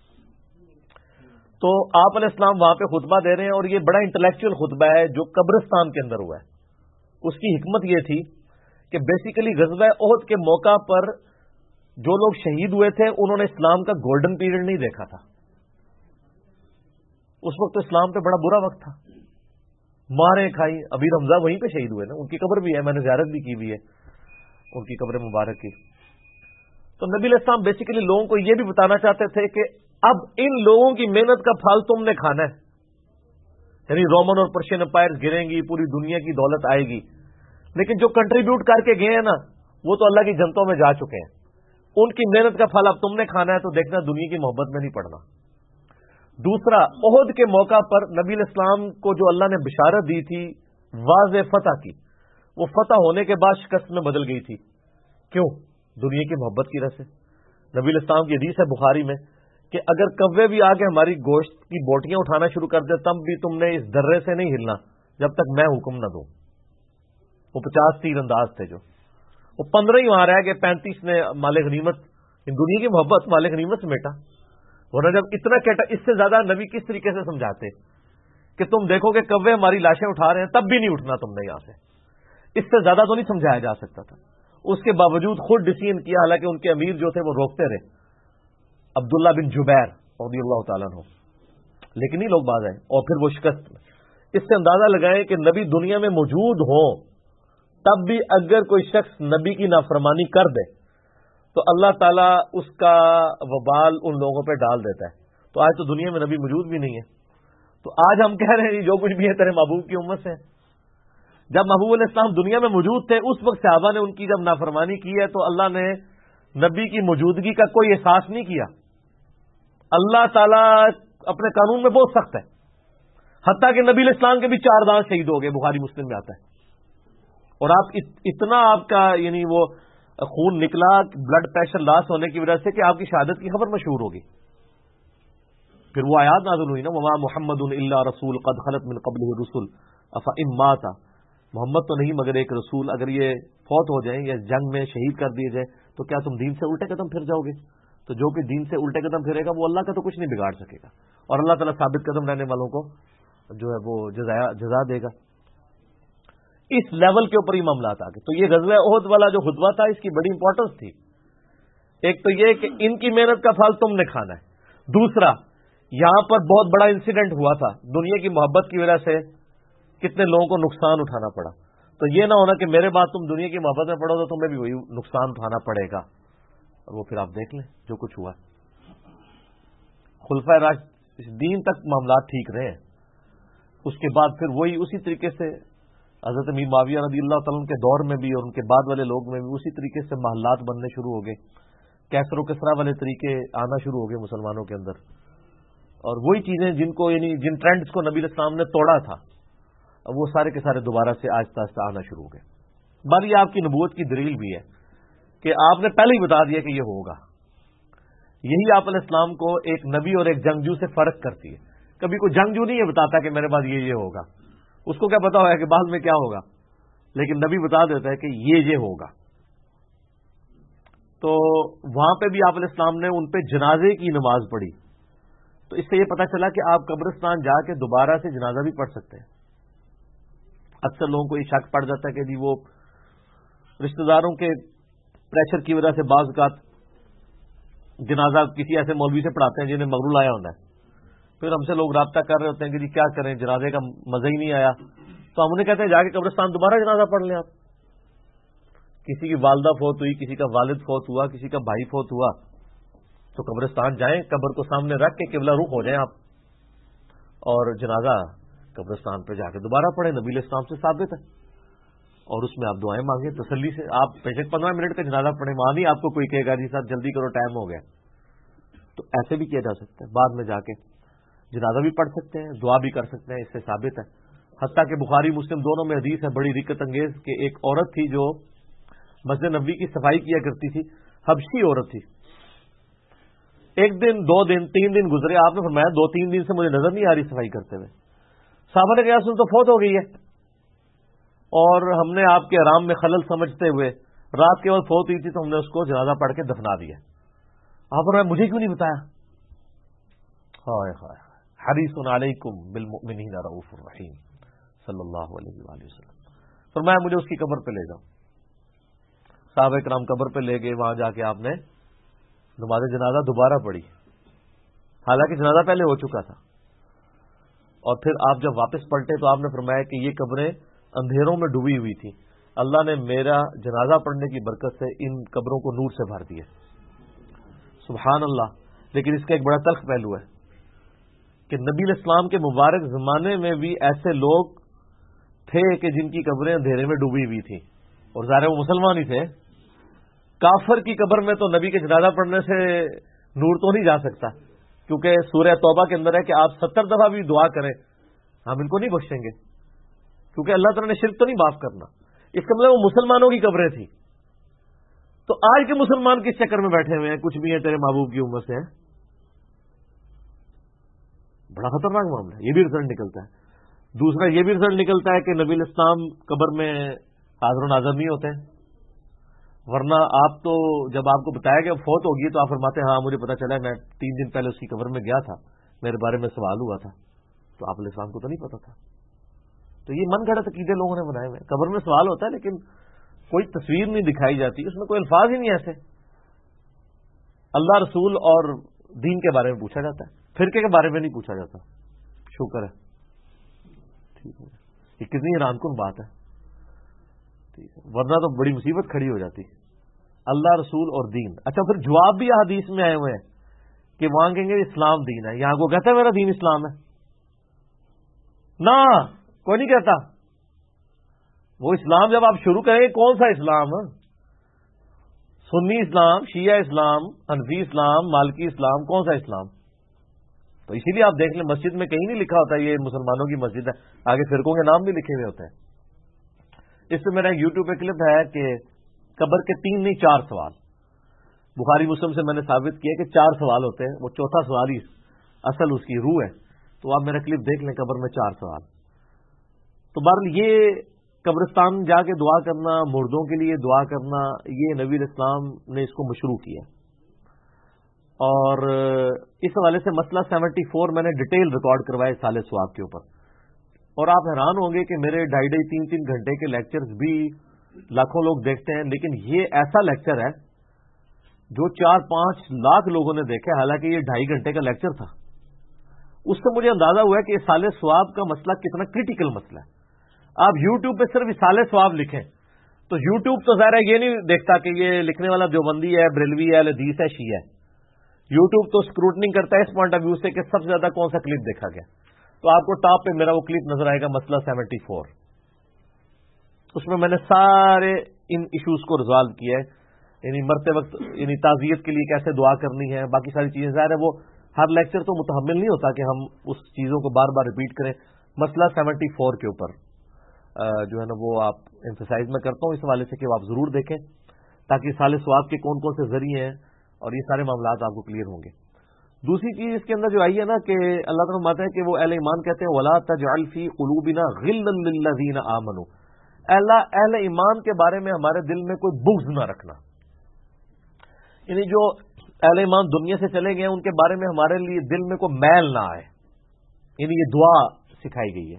تو آپ علیہ السلام وہاں پہ خطبہ دے رہے ہیں اور یہ بڑا انٹلیکچوئل خطبہ ہے جو قبرستان کے اندر ہوا ہے. اس کی حکمت یہ تھی کہ بیسیکلی غزوہ احد کے موقع پر جو لوگ شہید ہوئے تھے انہوں نے اسلام کا گولڈن پیریڈ نہیں دیکھا تھا. اس وقت تو اسلام پہ بڑا برا وقت تھا، ماریں کھائی. ابھی رمضہ وہیں پہ شہید ہوئے نا، ان کی قبر بھی ہے، میں نے زیارت بھی کی ہوئی ہے ان کی قبر مبارک کی. تو نبی علیہ السلام بیسیکلی لوگوں کو یہ بھی بتانا چاہتے تھے کہ اب ان لوگوں کی محنت کا پھل تم نے کھانا ہے. یعنی رومن اور پرشین امپائر گریں گی، پوری دنیا کی دولت آئے گی، لیکن جو کنٹریبیوٹ کر کے گئے ہیں نا وہ تو اللہ کی جنتوں میں جا چکے ہیں. ان کی محنت کا پھل اب تم نے کھانا ہے، تو دیکھنا دنیا کی محبت میں نہیں پڑنا. دوسرا، احد کے موقع پر نبی علیہ السلام کو جو اللہ نے بشارت دی تھی واضح فتح کی، وہ فتح ہونے کے بعد شکست میں بدل گئی تھی. کیوں؟ دنیا کی محبت کی وجہ سے. نبی علیہ السلام کی حدیث ہے بخاری میں کہ اگر کوے بھی آ کے ہماری گوشت کی بوٹیاں اٹھانا شروع کر دے تب بھی تم نے اس درے سے نہیں ہلنا جب تک میں حکم نہ دوں. وہ 50 تیر انداز تھے، جو وہ 15 ہی وہاں رہ گئے، 35 نے مال غنیمت، دنیا کی محبت مال غنیمت سمیٹا. ورنہ جب اتنا کیٹا، اس سے زیادہ نبی کس طریقے سے سمجھاتے کہ تم دیکھو کہ کوے ہماری لاشیں اٹھا رہے ہیں تب بھی نہیں اٹھنا تم نے یہاں سے. اس سے زیادہ تو نہیں سمجھایا جا سکتا تھا. اس کے باوجود خود ڈیسیژن کیا، حالانکہ ان کے امیر جو تھے وہ روکتے رہے، عبداللہ بن جبیر رضی اللہ تعالیٰ عنہ، لیکن نہیں لوگ باز آئے اور پھر وہ شکست. اس سے اندازہ لگائیں کہ نبی دنیا میں موجود ہوں تب بھی اگر کوئی شخص نبی کی نافرمانی کر دے تو اللہ تعالیٰ اس کا وبال ان لوگوں پہ ڈال دیتا ہے. تو آج تو دنیا میں نبی موجود بھی نہیں ہے، تو آج ہم کہہ رہے ہیں جو کچھ بھی ہے تیرے محبوب کی امت سے. جب محبوب علیہ السلام دنیا میں موجود تھے اس وقت صحابہ نے ان کی جب نافرمانی کی ہے تو اللہ نے نبی کی موجودگی کا کوئی احساس نہیں کیا. اللہ تعالیٰ اپنے قانون میں بہت سخت ہے، حتیٰ کہ نبی علیہ السلام کے بھی 4 دانت شہید ہو گئے، بخاری مسلم میں آتا ہے. اور آپ اتنا آپ کا یعنی وہ خون نکلا، بلڈ پریشر لاس ہونے کی وجہ سے کہ آپ کی شہادت کی خبر مشہور ہوگی. پھر وہ آیات نازل ہوئی نا، وما محمد الا رسول قد خلت من قبلہ الرسل افإن مات محمد تو نہیں مگر ایک رسول، اگر یہ فوت ہو جائیں یا جنگ میں شہید کر دیے جائیں تو کیا تم دین سے الٹے قدم پھر جاؤ گے؟ تو جو کہ دین سے الٹے قدم پھرے گا وہ اللہ کا تو کچھ نہیں بگاڑ سکے گا، اور اللہ تعالیٰ ثابت قدم رہنے والوں کو جو ہے وہ جزا دے گا۔ اس لیول کے اوپر ہی معاملات آ گئے۔ تو یہ غزوہ احد والا جو خطبہ تھا اس کی بڑی امپورٹنس تھی۔ ایک تو یہ کہ ان کی محنت کا پھل تم نے کھانا ہے، دوسرا یہاں پر بہت بڑا انسیڈنٹ ہوا تھا، دنیا کی محبت کی وجہ سے کتنے لوگوں کو نقصان اٹھانا پڑا۔ تو یہ نہ ہونا کہ میرے بعد تم دنیا کی محبت میں پڑو تو تمہیں بھی وہی نقصان اٹھانا پڑے گا، اور وہ پھر آپ دیکھ لیں جو کچھ ہوا۔ خلفائے راشدین تک معاملات ٹھیک رہے، اس کے بعد پھر وہی اسی طریقے سے حضرت امیر معاویہ رضی اللہ تعالیٰ عنہ کے دور میں بھی اور ان کے بعد والے لوگ میں بھی اسی طریقے سے محلات بننے شروع ہو گئے، کیسر و کسرا والے طریقے آنا شروع ہو گئے مسلمانوں کے اندر، اور وہی چیزیں جن کو یعنی جن ٹرینڈز کو نبی علیہ السلام نے توڑا تھا وہ سارے کے سارے دوبارہ سے آہستہ آہستہ آنا شروع ہو گئے۔ بل یہ آپ کی نبوت کی دلیل بھی ہے کہ آپ نے پہلے ہی بتا دیا کہ یہ ہوگا۔ یہی آپ علیہ السلام کو ایک نبی اور ایک جنگجو سے فرق کرتی ہے۔ کبھی کوئی جنگجو نہیں یہ بتاتا کہ میرے بعد یہ ہوگا، اس کو کیا پتا ہوگا کہ بعد میں کیا ہوگا، لیکن نبی بتا دیتا ہے کہ یہ ہوگا۔ تو وہاں پہ بھی آپ علیہ السلام نے ان پہ جنازے کی نماز پڑھی، تو اس سے یہ پتا چلا کہ آپ قبرستان جا کے دوبارہ سے جنازہ بھی پڑھ سکتے ہیں۔ اکثر لوگوں کو یہ شک پڑ جاتا ہے کہ جی وہ رشتہ داروں کے پریشر کی وجہ سے بعض اوقات جنازہ کسی ایسے مولوی سے پڑھاتے ہیں جنہیں مغرور آیا ہوتا ہے، پھر ہم سے لوگ رابطہ کر رہے ہوتے ہیں کہ جی کیا کریں، جنازے کا مزہ ہی نہیں آیا، تو ہم انہیں کہتے ہیں جا کے قبرستان دوبارہ جنازہ پڑھ لیں۔ آپ کسی کی والدہ فوت ہوئی، کسی کا والد فوت ہوا، کسی کا بھائی فوت ہوا، تو قبرستان جائیں، قبر کو سامنے رکھ کے قبلہ رخ ہو جائیں آپ، اور جنازہ قبرستان پہ جا کے دوبارہ پڑھیں، نبی علیہ السلام سے ثابت ہے، اور اس میں آپ دعائیں مانگیں تسلی سے۔ آپ 15 منٹ کا جنازہ پڑھیں، وہاں نہیں آپ کو کوئی کہے گا جی صاحب جلدی کرو ٹائم ہو گیا، تو ایسے بھی کیا جا سکتا ہے۔ بعد میں جا کے جنازہ بھی پڑھ سکتے ہیں، دعا بھی کر سکتے ہیں، اس سے ثابت ہے۔ حتیٰ کہ بخاری مسلم دونوں میں حدیث ہے بڑی رکت انگیز کہ ایک عورت تھی جو مسجد نبوی کی صفائی کیا کرتی تھی، حبشی عورت تھی۔ ایک دن، 2 دن، 3 دن گزرے، آپ نے فرمایا 2-3 دن سے مجھے نظر نہیں آ رہی صفائی کرتے ہوئے۔ صحابہ نے کہا سن تو فوت ہو گئی ہے، اور ہم نے آپ کے آرام میں خلل سمجھتے ہوئے رات کے وقت فوت ہوئی تھی تو ہم نے اس کو جنازہ پڑھ کے دفنا دیا۔ آپ نے مجھے کیوں نہیں بتایا؟ ہائے ہائے، حریص علیکم بالمؤمنین رؤوف الرحیم صلی اللہ علیہ وآلہ وسلم۔ فرمایا مجھے اس کی قبر پہ لے جاؤ۔ صحابہ کرام قبر پہ لے گئے، وہاں جا کے آپ نے نماز جنازہ دوبارہ پڑھی، حالانکہ جنازہ پہلے ہو چکا تھا، اور پھر آپ جب واپس پلٹے تو آپ نے فرمایا کہ یہ قبریں اندھیروں میں ڈوبی ہوئی تھی، اللہ نے میرا جنازہ پڑھنے کی برکت سے ان قبروں کو نور سے بھر دیا۔ سبحان اللہ۔ لیکن اس کا ایک بڑا تلخ پہلو ہے کہ نبی علیہ السلام کے مبارک زمانے میں بھی ایسے لوگ تھے کہ جن کی قبریں اندھیرے میں ڈوبی ہوئی تھیں، اور ظاہر وہ مسلمان ہی تھے۔ کافر کی قبر میں تو نبی کے جنازہ پڑھنے سے نور تو نہیں جا سکتا، کیونکہ سورہ توبہ کے اندر ہے کہ آپ 70 دفعہ بھی دعا کریں ہم ان کو نہیں بخشیں گے، کیونکہ اللہ تعالیٰ نے شرک تو نہیں معاف کرنا۔ اس کا مطلب وہ مسلمانوں کی قبریں تھیں۔ تو آج کے مسلمان کس چکر میں بیٹھے ہوئے ہیں، کچھ بھی ہیں تیرے محبوب کی امت سے ہیں؟ بڑا خطرناک معاملہ ہے، یہ بھی رزلٹ نکلتا ہے۔ دوسرا یہ بھی رزلٹ نکلتا ہے کہ نبی علیہ السلام قبر میں حاضر و ناظر نہیں ہوتے ہیں، ورنہ آپ تو جب آپ کو بتایا کہ فوت ہوگی تو آپ فرماتے ہیں ہاں مجھے پتا چلا، میں 3 دن پہلے اس کی قبر میں گیا تھا، میرے بارے میں سوال ہوا تھا، تو آپ علیہ السلام کو تو نہیں پتا تھا۔ تو یہ من گھڑت عقیدے لوگوں نے بنائے ہوئے ہیں۔ قبر میں سوال ہوتا ہے لیکن کوئی تصویر نہیں دکھائی جاتی، اس میں کوئی الفاظ ہی نہیں ایسے۔ اللہ رسول اور دین کے بارے میں پوچھا جاتا ہے، فرقے کے بارے میں نہیں پوچھا جاتا۔ شکر ہے، ٹھیک ہے، یہ کتنی حیران کن بات ہے، ورنہ تو بڑی مصیبت کھڑی ہو جاتی۔ اللہ رسول اور دین۔ اچھا پھر جواب بھی حدیث میں آئے ہوئے ہیں کہ وہاں کہیں گے اسلام دین ہے، یہاں کو کہتا ہے میرا دین اسلام ہے؟ نہ، کوئی نہیں کہتا۔ وہ اسلام جب آپ شروع کریں گے کون سا اسلام؟ سنی اسلام، شیعہ اسلام، حنفی اسلام، مالکی اسلام، کون سا اسلام؟ تو اسی لیے آپ دیکھ لیں مسجد میں کہیں نہیں لکھا ہوتا یہ مسلمانوں کی مسجد ہے، آگے فرقوں کے نام بھی لکھے ہوئے ہوتے ہیں۔ اس سے میرا یوٹیوب پہ کلپ ہے کہ قبر کے 3 نہیں 4 سوال، بخاری مسلم سے میں نے ثابت کیا کہ 4 سوال ہوتے ہیں، وہ چوتھا سوال ہی اصل اس کی روح ہے۔ تو آپ میرا کلپ دیکھ لیں، قبر میں 4 سوال۔ تو بہرحال یہ قبرستان جا کے دعا کرنا، مردوں کے لیے دعا کرنا، یہ نبی اسلام نے اس کو مشروع کیا. اور اس حوالے سے مسئلہ 74 میں نے ڈیٹیل ریکارڈ کروایا سال ثواب کے اوپر. اور آپ حیران ہوں گے کہ میرے 2.5-3 گھنٹے کے لیکچرز بھی لاکھوں لوگ دیکھتے ہیں، لیکن یہ ایسا لیکچر ہے جو 4-5 لاکھ لوگوں نے دیکھا، حالانکہ یہ 2.5 گھنٹے کا لیکچر تھا. اس سے مجھے اندازہ ہوا ہے کہ سال ثواب کا مسئلہ کتنا کریٹیکل مسئلہ ہے. آپ یوٹیوب پہ صرف سال ثواب لکھیں تو یوٹیوب تو ظاہر ہے یہ نہیں دیکھتا کہ یہ لکھنے والا دیوبندی ہے، بریلوی ہے، حدیث ہے، شیعہ ہے. یوٹیوب تو اسکروٹنگ کرتا ہے اس پوائنٹ آف ویو سے کہ سب سے زیادہ کون سا کلپ دیکھا گیا. تو آپ کو ٹاپ پہ میرا وہ کلپ نظر آئے گا، مسئلہ 74. اس میں نے سارے ان ایشوز کو ریزالو کیا ہے، یعنی مرتے وقت یعنی تعزیت کے لیے کیسے دعا کرنی ہے، باقی ساری چیزیں. ظاہر ہے وہ ہر لیکچر تو متحمل نہیں ہوتا کہ ہم اس چیزوں کو بار بار ریپیٹ کریں. مسئلہ 74 کے اوپر جو ہے نا وہ آپ ایمفیسائز میں کرتا ہوں اس حوالے سے کہ وہ آپ ضرور دیکھیں تاکہ سال ثواب کے کون کون سے ذریعے ہیں اور یہ سارے معاملات آپ کو کلیئر ہوں گے. دوسری چیز اس کے اندر جو آئی ہے نا کہ اللہ تعالیٰ فرماتے ہیں کہ وہ اہل ایمان کہتے ہیں وَلَا تَجْعَلْ فِي قُلُوبِنَا غِلًّا لِّلَّذِينَ آمَنُوا، اللہ اہل ایمان کے بارے میں ہمارے دل میں کوئی بغض نہ رکھنا. یعنی جو اہل ایمان دنیا سے چلے گئے ان کے بارے میں ہمارے لیے دل میں کوئی میل نہ آئے. یعنی یہ دعا سکھائی گئی ہے.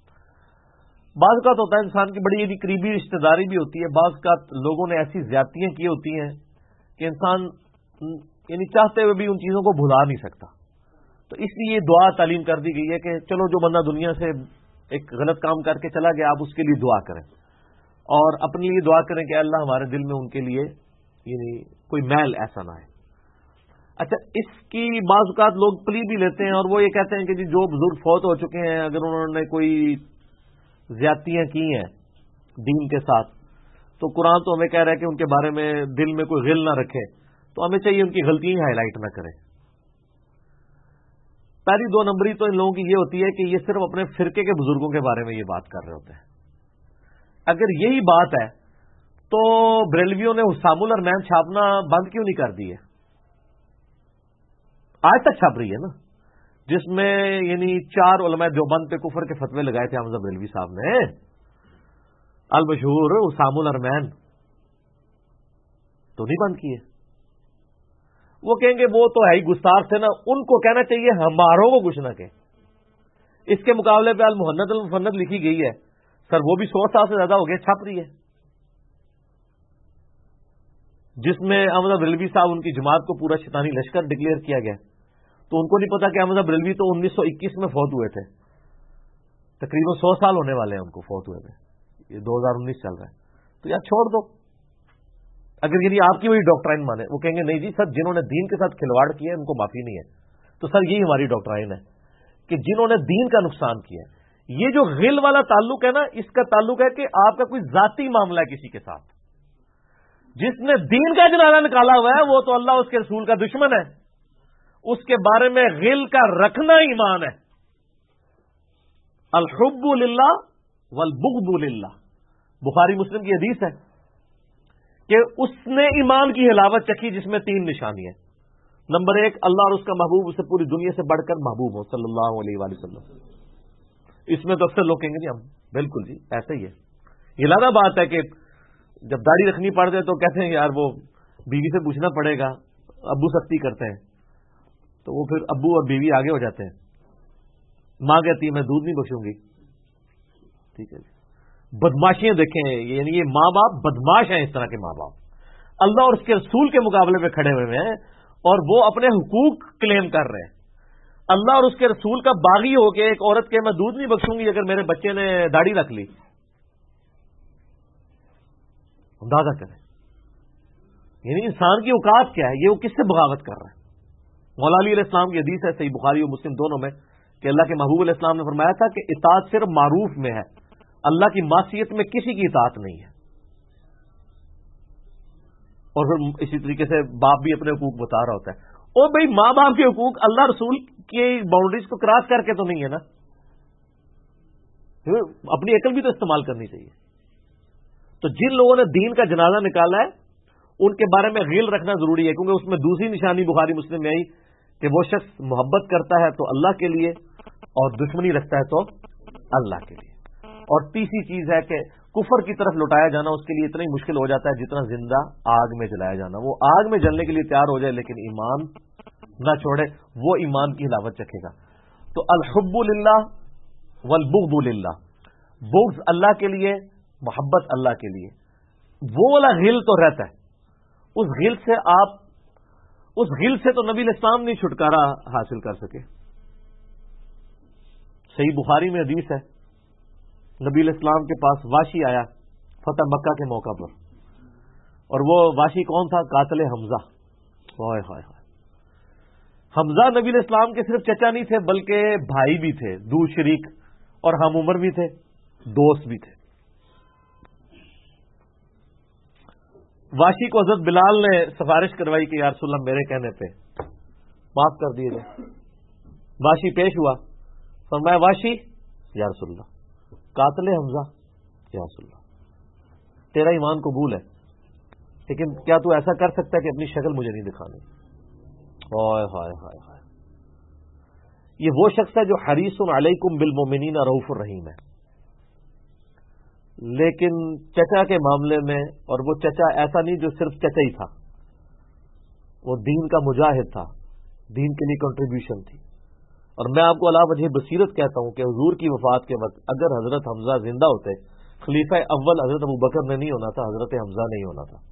بعض اوقات ہوتا ہے انسان کی بڑی یعنی قریبی رشتہ داری بھی ہوتی ہے، بعض اوقات لوگوں نے ایسی زیادتیاں کی ہوتی ہیں کہ انسان یعنی چاہتے ہوئے بھی ان چیزوں کو بھلا نہیں سکتا. تو اس لیے یہ دعا تعلیم کر دی گئی ہے کہ چلو جو بندہ دنیا سے ایک غلط کام کر کے چلا گیا آپ اس کے لیے دعا کریں اور اپنے لیے دعا کریں کہ اللہ ہمارے دل میں ان کے لیے یعنی کوئی میل ایسا نہ ہے. اچھا، اس کی بعض اوقات لوگ پلی بھی لیتے ہیں اور وہ یہ کہتے ہیں کہ جی جو بزرگ فوت ہو چکے ہیں اگر انہوں نے کوئی زیادتیاں کی ہیں دین کے ساتھ تو قرآن تو ہمیں کہہ رہا ہے کہ ان کے بارے میں دل میں کوئی غل نہ رکھے، تو ہمیں چاہیے ان کی غلطیاں ہائی لائٹ نہ کریں. پہلی 2 نمبری تو ان لوگوں کی یہ ہوتی ہے کہ یہ صرف اپنے فرقے کے بزرگوں کے بارے میں یہ بات کر رہے ہوتے ہیں. اگر یہی بات ہے تو بریلویوں نے حسام الرحمین چھاپنا بند کیوں نہیں کر دی ہے؟ آج تک چھاپ رہی ہے نا، جس میں یعنی 4 علماء دیوبند پہ کفر کے فتوے لگائے تھے حمزہ بریلوی صاحب نے، المشہور حسام الرحمین، تو نہیں بند کیے. وہ کہیں گے وہ تو ہے ہی گستاخ تھے نا، ان کو کہنا چاہیے ہماروں کو کچھ نہ کہ. اس کے مقابلے پہ المحنت المفند لکھی گئی ہے سر، وہ بھی 100 سال سے زیادہ ہو گئے چھپ رہی ہے، جس میں احمد بریلوی صاحب ان کی جماعت کو پورا شیطانی لشکر ڈکلیئر کیا گیا. تو ان کو نہیں پتا کہ احمد بریلوی تو 1921 میں فوت ہوئے تھے، تقریباً 100 سال ہونے والے ہیں ان کو فوت ہوئے تھے، یہ 2019 چل رہا ہے. تو یار چھوڑ دو. اگر یعنی آپ کی وہی ڈاکٹرائن مانے، وہ کہیں گے نہیں جی سر جنہوں نے دین کے ساتھ کھلواڑ کیا ہے ان کو معافی نہیں ہے. تو سر یہی ہماری ڈاکٹرائن ہے کہ جنہوں نے دین کا نقصان کیا ہے. یہ جو غل والا تعلق ہے نا، اس کا تعلق ہے کہ آپ کا کوئی ذاتی معاملہ ہے کسی کے ساتھ. جس نے دین کا جنازہ نکالا ہوا ہے وہ تو اللہ اس کے رسول کا دشمن ہے، اس کے بارے میں غل کا رکھنا ایمان ہے. الحب للہ والبغض للہ، بخاری مسلم کی حدیث ہے کہ اس نے ایمان کی حلاوت چکھی جس میں 3 نشانی ہیں. نمبر 1، اللہ اور اس کا محبوب اسے پوری دنیا سے بڑھ کر محبوب ہو صلی اللہ علیہ وآلہ وسلم. اس میں تو اکثر لوگ کہیں گے جی ہم بالکل جی ایسا ہی ہے. یہ لادہ بات ہے کہ جب داڑھی رکھنی پڑ جائے تو کہتے ہیں یار وہ بیوی سے پوچھنا پڑے گا، ابو سختی کرتے ہیں تو وہ پھر ابو اور بیوی آگے ہو جاتے ہیں. ماں کہتی ہے میں دودھ نہیں بخشوں گی. ٹھیک ہے جی، بدماشیاں دیکھیں، یعنی یہ ماں باپ بدماش ہیں. اس طرح کے ماں باپ اللہ اور اس کے رسول کے مقابلے میں کھڑے ہوئے ہیں اور وہ اپنے حقوق کلیم کر رہے ہیں. اللہ اور اس کے رسول کا باغی ہو کے ایک عورت کے میں دودھ نہیں بخشوں گی اگر میرے بچے نے داڑھی رکھ لی. اندازہ کریں یعنی انسان کی اوقات کیا ہے، یہ وہ کس سے بغاوت کر رہا ہے. مولا علی علیہ السلام کی حدیث ہے صحیح بخاری اور مسلم دونوں میں کہ اللہ کے محبوب علیہ السلام نے فرمایا تھا کہ اطاعت صرف معروف میں ہے، اللہ کی معصیت میں کسی کی اطاعت نہیں ہے. اور پھر اسی طریقے سے باپ بھی اپنے حقوق بتا رہا ہوتا ہے. اور بھائی ماں باپ کے حقوق اللہ رسول کی باؤنڈریز کو کراس کر کے تو نہیں ہے نا، اپنی عقل بھی تو استعمال کرنی چاہیے. تو جن لوگوں نے دین کا جنازہ نکالا ہے ان کے بارے میں غیل رکھنا ضروری ہے، کیونکہ اس میں دوسری نشانی بخاری مسلم میں آئی کہ وہ شخص محبت کرتا ہے تو اللہ کے لیے اور دشمنی رکھتا ہے تو اللہ کے لیے. اور تیسری چیز ہے کہ کفر کی طرف لوٹایا جانا اس کے لیے اتنا ہی مشکل ہو جاتا ہے جتنا زندہ آگ میں جلایا جانا. وہ آگ میں جلنے کے لیے تیار ہو جائے لیکن ایمان نہ چھوڑے, وہ ایمان کی حلاوت چکھے گا. تو الحب للہ والبغض للہ, بغض اللہ کے لیے, محبت اللہ کے لیے. وہ والا غل تو رہتا ہے, اس غل سے آپ, اس غل سے تو نبی الاسلام نہیں چھٹکارا حاصل کر سکے. صحیح بخاری میں حدیث ہے, نبی الاسلام کے پاس واشی آیا فتح مکہ کے موقع پر, اور وہ واشی کون تھا؟ قاتل حمزہ. ہائے ہائے ہائے, حمزہ نبی الاسلام کے صرف چچا نہیں تھے بلکہ بھائی بھی تھے, دو شریک, اور ہم عمر بھی تھے, دوست بھی تھے. واشی کو حضرت بلال نے سفارش کروائی کہ یا رسول اللہ میرے کہنے پہ معاف کر دیے جائے. واشی پیش ہوا, فرمایا واشی یا رسول اللہ قاتل حمزہ, یا رسول اللہ تیرا ایمان قبول ہے لیکن کیا تو ایسا کر سکتا ہے کہ اپنی شکل مجھے نہیں دکھانی؟ ہائے ہائے ہائے ہائے, یہ وہ شخص ہے جو حریص علیکم بالمؤمنین رؤوف الرحیم ہے, لیکن چچا کے معاملے میں, اور وہ چچا ایسا نہیں جو صرف چچا ہی تھا, وہ دین کا مجاہد تھا, دین کے لیے کنٹریبیوشن تھی. اور میں آپ کو علا وجہ بصیرت کہتا ہوں کہ حضور کی وفات کے وقت اگر حضرت حمزہ زندہ ہوتے, خلیفہ اول حضرت ابو بکر نے نہیں ہونا تھا, حضرت حمزہ نہیں ہونا تھا.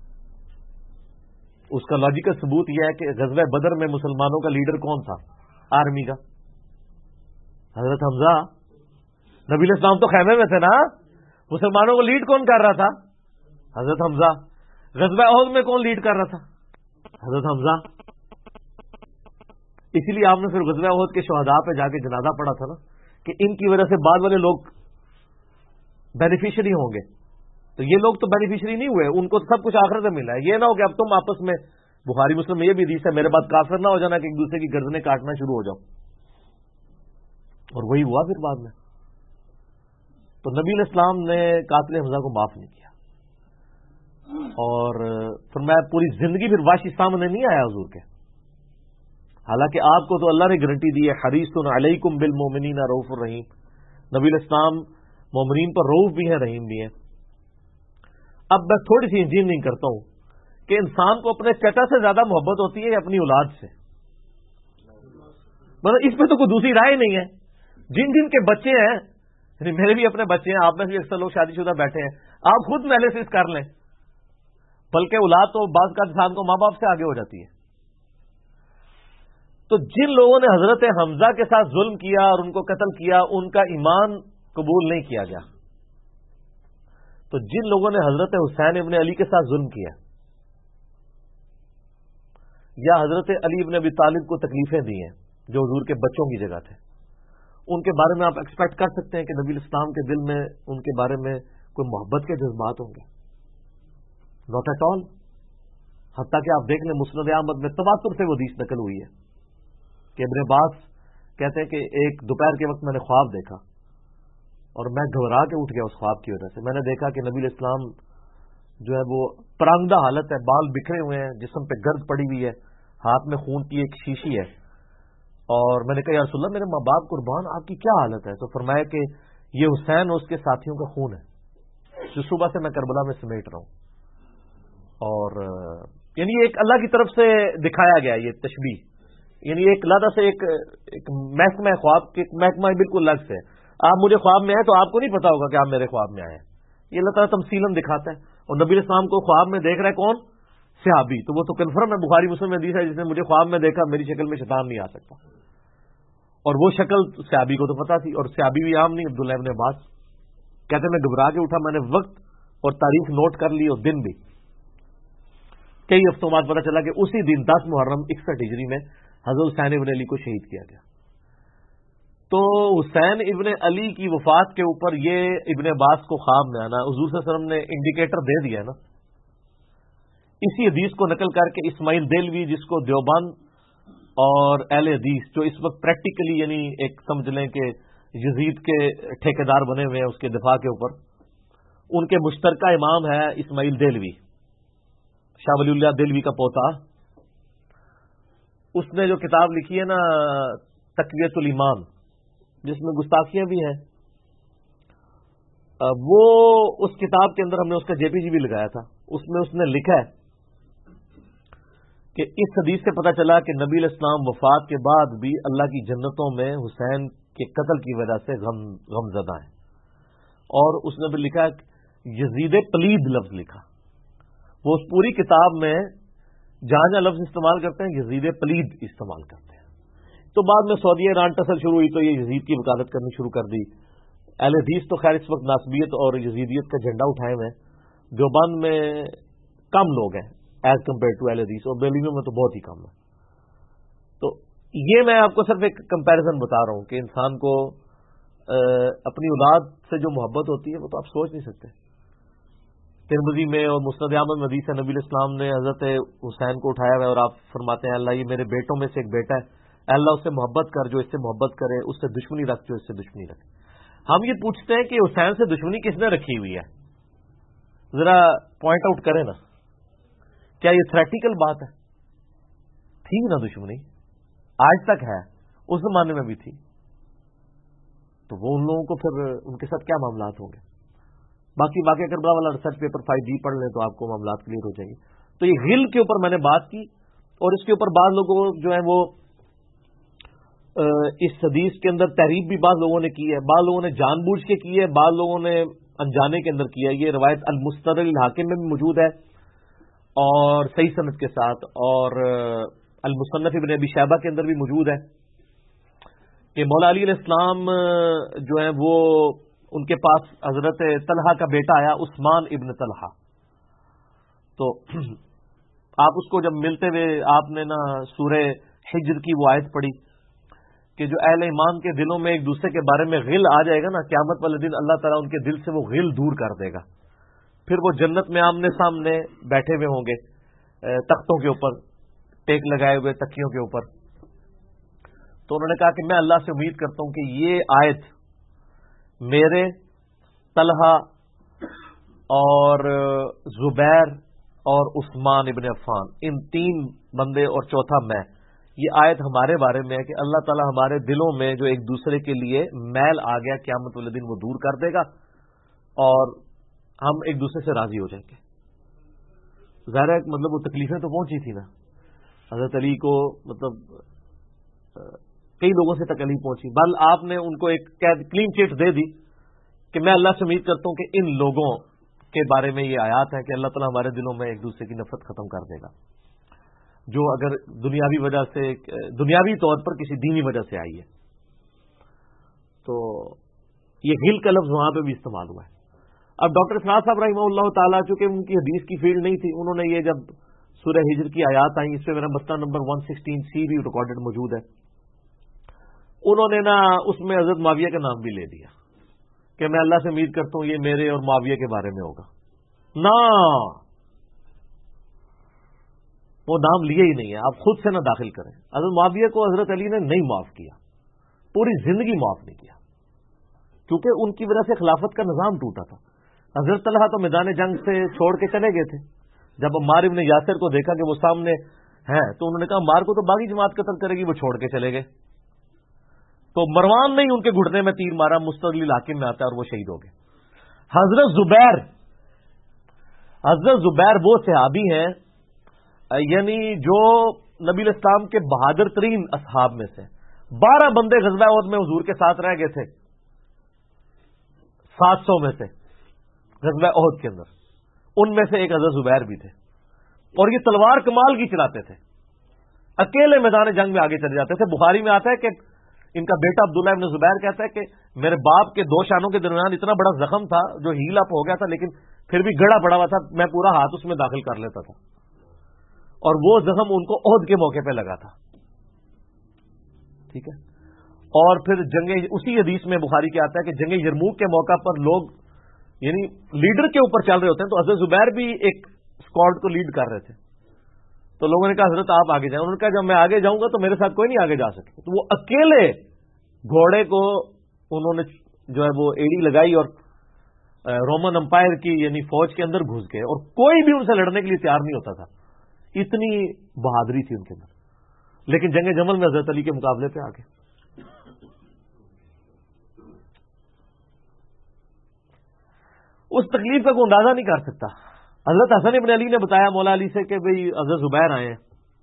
اس کا لاجیکل ثبوت یہ ہے کہ غزوہ بدر میں مسلمانوں کا لیڈر کون تھا آرمی کا؟ حضرت حمزہ. نبی الاسلام تو خیمے میں تھے نا, مسلمانوں کو لیڈ کون کر رہا تھا؟ حضرت حمزہ. غزوہ احد میں کون لیڈ کر رہا تھا؟ حضرت حمزہ. اسی لیے آپ نے پھر غزوہ احد کے شہداء پہ جا کے جنازہ پڑھا تھا نا, کہ ان کی وجہ سے بعد والے لوگ بینیفیشری ہوں گے. تو یہ لوگ تو بینیفیشری نہیں ہوئے, ان کو سب کچھ آخرت میں ملا ہے. یہ نہ ہو کہ اب تم آپس میں, بخاری مسلم میں یہ بھی حدیث ہے, میرے بعد کافر نہ ہو جانا کہ ایک دوسرے کی گردنیں کاٹنا شروع ہو جاؤ. اور وہی ہوا پھر بعد میں. تو نبی الاسلام نے قاتل حمزہ کو معاف نہیں کیا, اور فرمایا پوری زندگی پھر واشی سامنے نہیں آیا حضور کے. حالانکہ آپ کو تو اللہ نے گارنٹی دی ہے, حریص علیکم بالمؤمنین رؤوف الرحیم. نبی الاسلام مومنین پر رؤوف بھی ہیں, رحیم بھی ہیں. اب میں تھوڑی سی انجینئرنگ کرتا ہوں کہ انسان کو اپنے چچا سے زیادہ محبت ہوتی ہے یا اپنی اولاد سے؟ مطلب اس پہ تو کوئی دوسری رائے نہیں ہے. جن جن کے بچے ہیں, یعنی میرے بھی اپنے بچے ہیں, آپ میں سے بھی اکثر لوگ شادی شدہ بیٹھے ہیں, آپ خود انالیسس کر لیں. بلکہ اولاد تو بعض کا انسان کو ماں باپ سے آگے ہو جاتی ہے. تو جن لوگوں نے حضرت حمزہ کے ساتھ ظلم کیا اور ان کو قتل کیا, ان کا ایمان قبول نہیں کیا گیا. تو جن لوگوں نے حضرت حسین ابن علی کے ساتھ ظلم کیا, یا حضرت علی ابن ابی طالب کو تکلیفیں دی ہیں جو حضور کے بچوں کی جگہ تھے, ان کے بارے میں آپ ایکسپیکٹ کر سکتے ہیں کہ نبی الاسلام کے دل میں ان کے بارے میں کوئی محبت کے جذبات ہوں گے؟ Not at all. حتیٰ کہ آپ دیکھ لیں مسند احمد میں تواتر سے وہ حدیث نقل ہوئی ہے کہ ابن عباس کہتے ہیں کہ ایک دوپہر کے وقت میں نے خواب دیکھا اور میں گھبرا کے اٹھ گیا اس خواب کی وجہ سے. میں نے دیکھا کہ نبی الاسلام جو ہے وہ پرانگدہ حالت ہے, بال بکھرے ہوئے ہیں, جسم پہ گرد پڑی ہوئی ہے, ہاتھ میں خون کی ایک شیشی ہے. اور میں نے کہا یا رسول اللہ میرے ماں باپ قربان, آپ کی کیا حالت ہے؟ تو فرمایا کہ یہ حسین اور اس کے ساتھیوں کا خون ہے جو صبح سے میں کربلا میں سمیٹ رہا ہوں. اور یعنی ایک اللہ کی طرف سے دکھایا گیا یہ تشبیہ, یعنی ایک لادہ سے ایک محکمہ خواب کے محکمہ بالکل الگ سے. آپ مجھے خواب میں آئے تو آپ کو نہیں پتا ہوگا کہ آپ میرے خواب میں آئے ہیں. یہ اللہ تعالیٰ تمثیلاً دکھاتا ہے. اور نبی الاسلام کو خواب میں دیکھ رہا ہے کون؟ صحابی. تو وہ تو کنفرم ہے, بخاری مسلم میں حدیث ہے جس نے مجھے خواب میں دیکھا میری شکل میں شیطان نہیں آ سکتا. اور وہ شکل صحابی کو تو پتا تھی, اور صحابی بھی عام نہیں. عبداللہ ابن عباس کہتے ہیں میں گھبرا کے اٹھا, میں نے وقت اور تاریخ نوٹ کر لی اور دن بھی. کئی ہفتوں بعد پتا چلا کہ اسی دن 10 محرم 61 ہجری میں حضرت حسین ابن علی کو شہید کیا گیا. تو حسین ابن علی کی وفات کے اوپر یہ ابن عباس کو خواب میں آنا, حضور صلی اللہ علیہ وسلم نے انڈیکیٹر دے دیا نا. اسی حدیث کو نقل کر کے اسماعیل دہلوی, جس کو دیوبند اور اہل حدیث جو اس وقت پریکٹیکلی یعنی ایک سمجھ لیں کہ یزید کے ٹھیکیدار بنے ہوئے ہیں اس کے دفاع کے اوپر, ان کے مشترکہ امام ہے اسماعیل دہلوی, شاہ ولی اللہ دہلوی کا پوتا. اس نے جو کتاب لکھی ہے نا تقویت الایمان, جس میں گستاخیاں بھی ہیں, وہ اس کتاب کے اندر ہم نے اس کا جے پی جی بھی لگایا تھا، اس میں اس نے لکھا ہے کہ اس حدیث سے پتہ چلا کہ نبی علیہ السلام وفات کے بعد بھی اللہ کی جنتوں میں حسین کے قتل کی وجہ سے غم زدہ ہیں. اور اس نے بھی لکھا یزید پلید لفظ لکھا. وہ اس پوری کتاب میں جہاں جہاں لفظ استعمال کرتے ہیں یزید پلید استعمال کرتے ہیں. تو بعد میں سعودی ایران ٹسل شروع ہوئی تو یہ یزید کی وکالت کرنی شروع کر دی. اہل حدیث تو خیر اس وقت ناسبیت اور یزیدیت کا جھنڈا اٹھائے ہوئے ہیں. دیوبند میں کم لوگ ہیں ایز کمپیئر ٹو اہل حدیث، اور بیلیوں میں تو بہت ہی کم ہے. تو یہ میں آپ کو صرف ایک کمپیریزن بتا رہا ہوں کہ انسان کو اپنی اولاد سے جو محبت ہوتی ہے وہ تو آپ سوچ نہیں سکتے. ترمذی میں اور مسند احمد میں حدیث ہے، نبی علیہ السلام نے حضرت حسین کو اٹھایا ہوا ہے اور آپ فرماتے ہیں اللہ یہ میرے بیٹوں میں سے ایک بیٹا ہے، اللہ اس سے محبت کر جو اس سے محبت کرے، اس سے دشمنی رکھ جو اس سے دشمنی رکھے. ہم یہ پوچھتے ہیں کہ حسین سے دشمنی کس نے رکھی ہوئی ہے؟ ذرا پوائنٹ آؤٹ کریں نا. کیا یہ تھریٹیکل بات ہے؟ تھی نا دشمنی، آج تک ہے، اس زمانے میں بھی تھی. تو وہ ان لوگوں کو پھر ان کے ساتھ کیا معاملات ہوں گے؟ باقی واقعہ کربلا والا ریسرچ پیپر 5D پڑھ لیں تو آپ کو معاملات کلیئر ہو جائیں گے. تو یہ غل کے اوپر میں نے بات کی، اور اس کے اوپر بعض لوگوں جو ہے وہ اس حدیث کے اندر تحریف بھی بعض لوگوں نے کی ہے، بعض لوگوں نے جان بوجھ کے کی ہے، بعض لوگوں نے انجانے کے اندر کیا ہے. یہ روایت المستدرک الحاکم میں بھی موجود ہے اور صحیح سند کے ساتھ، اور المصنف ابن ابی شیبہ کے اندر بھی موجود ہے کہ مولا علی علیہ السلام جو ہے وہ ان کے پاس حضرت طلحہ کا بیٹا آیا، عثمان ابن طلحہ. تو آپ اس کو جب ملتے ہوئے آپ نے نا سورہ حجر کی وہ آیت پڑھی کہ جو اہل ایمان کے دلوں میں ایک دوسرے کے بارے میں غل آ جائے گا نا، قیامت والے دن اللہ تعالیٰ ان کے دل سے وہ غل دور کر دے گا. پھر وہ جنت میں آمنے سامنے بیٹھے ہوئے ہوں گے تختوں کے اوپر، ٹیک لگائے ہوئے تکیوں کے اوپر. تو انہوں نے کہا کہ میں اللہ سے امید کرتا ہوں کہ یہ آیت میرے، طلحہ اور زبیر اور عثمان ابن عفان، ان تین بندے اور چوتھا میں، یہ آیت ہمارے بارے میں ہے کہ اللہ تعالیٰ ہمارے دلوں میں جو ایک دوسرے کے لیے میل آ گیا قیامت والے دن وہ دور کر دے گا اور ہم ایک دوسرے سے راضی ہو جائیں گے. ظاہر ہے مطلب وہ تکلیفیں تو پہنچی تھی نا حضرت علی کو، مطلب کئی لوگوں سے تکلیف پہنچی. بل آپ نے ان کو ایک کلین چٹ دے دی کہ میں اللہ سے امید کرتا ہوں کہ ان لوگوں کے بارے میں یہ آیات ہے کہ اللہ تعالیٰ ہمارے دلوں میں ایک دوسرے کی نفرت ختم کر دے گا، جو اگر دنیاوی وجہ سے، دنیاوی طور پر کسی دینی وجہ سے آئی ہے. تو یہ غل کا لفظ وہاں پہ بھی استعمال ہوا ہے. اب ڈاکٹر اسناد صاحب رحمہ اللہ تعالیٰ چونکہ ان کی حدیث کی فیلڈ نہیں تھی، انہوں نے یہ جب سورہ ہجر کی آیات آئیں، اس پہ میرا مسئلہ نمبر 116C بھی ریکارڈڈ موجود ہے، انہوں نے نا اس میں حضرت معاویہ کا نام بھی لے دیا کہ میں اللہ سے امید کرتا ہوں یہ میرے اور معاویہ کے بارے میں ہوگا. نہ وہ نام لیے ہی نہیں ہے، آپ خود سے نہ داخل کریں. حضرت معاویہ کو حضرت علی نے نہیں معاف کیا، پوری زندگی معاف نہیں کیا، کیونکہ ان کی وجہ سے خلافت کا نظام ٹوٹا تھا. حضرت طلحہ تو میدان جنگ سے چھوڑ کے چلے گئے تھے. جب عمار ابن یاسر کو دیکھا کہ وہ سامنے ہیں تو انہوں نے کہا عمار کو تو باغی جماعت قتل کرے گی، وہ چھوڑ کے چلے گئے. تو مروان نے ہی ان کے گھٹنے میں تیر مارا، مستدل الحاکم میں آتا ہے، اور وہ شہید ہو گئے. حضرت زبیر وہ صحابی ہیں یعنی جو نبی علیہ السلام کے بہادر ترین اصحاب میں سے 12 بندے غزوہ احد میں حضور کے ساتھ رہ گئے تھے 700 میں سے غزوہ احد کے اندر، ان میں سے ایک حضرت زبیر بھی تھے. اور یہ تلوار کمال کی چلاتے تھے، اکیلے میدان جنگ میں آگے چلے جاتے تھے. بخاری میں آتا ہے کہ ان کا بیٹا عبداللہ ابن زبیر کہتا ہے کہ میرے باپ کے 2 شانوں کے درمیان اتنا بڑا زخم تھا جو ہیل اپ ہو گیا تھا، لیکن پھر بھی گڑا پڑا ہوا تھا، میں پورا ہاتھ اس میں داخل کر لیتا تھا، اور وہ زخم ان کو احد کے موقع پہ لگا تھا. ٹھیک ہے. اور پھر جنگ، اسی حدیث میں بخاری کے آتا ہے کہ جنگ یرموک کے موقع پر لوگ یعنی لیڈر کے اوپر چل رہے ہوتے ہیں، تو حضرت زبیر بھی ایک اسکواڈ کو لیڈ کر رہے تھے. تو لوگوں نے کہا حضرت آپ آگے جائیں. انہوں نے کہا جب میں آگے جاؤں گا تو میرے ساتھ کوئی نہیں آگے جا سکے. تو وہ اکیلے گھوڑے کو انہوں نے جو ہے وہ ایڑی لگائی اور رومن امپائر کی یعنی فوج کے اندر گھس گئے، اور کوئی بھی ان سے لڑنے کے لیے تیار نہیں ہوتا تھا. اتنی بہادری تھی ان کے اندر. لیکن جنگ جمل میں حضرت علی کے مقابلے پہ آ گئے. اس تکلیف کا کوئی اندازہ نہیں کر سکتا. حضرت حسن ابن علی نے بتایا مولا علی سے کہ بھئی حضرت زبیر آئے ہیں.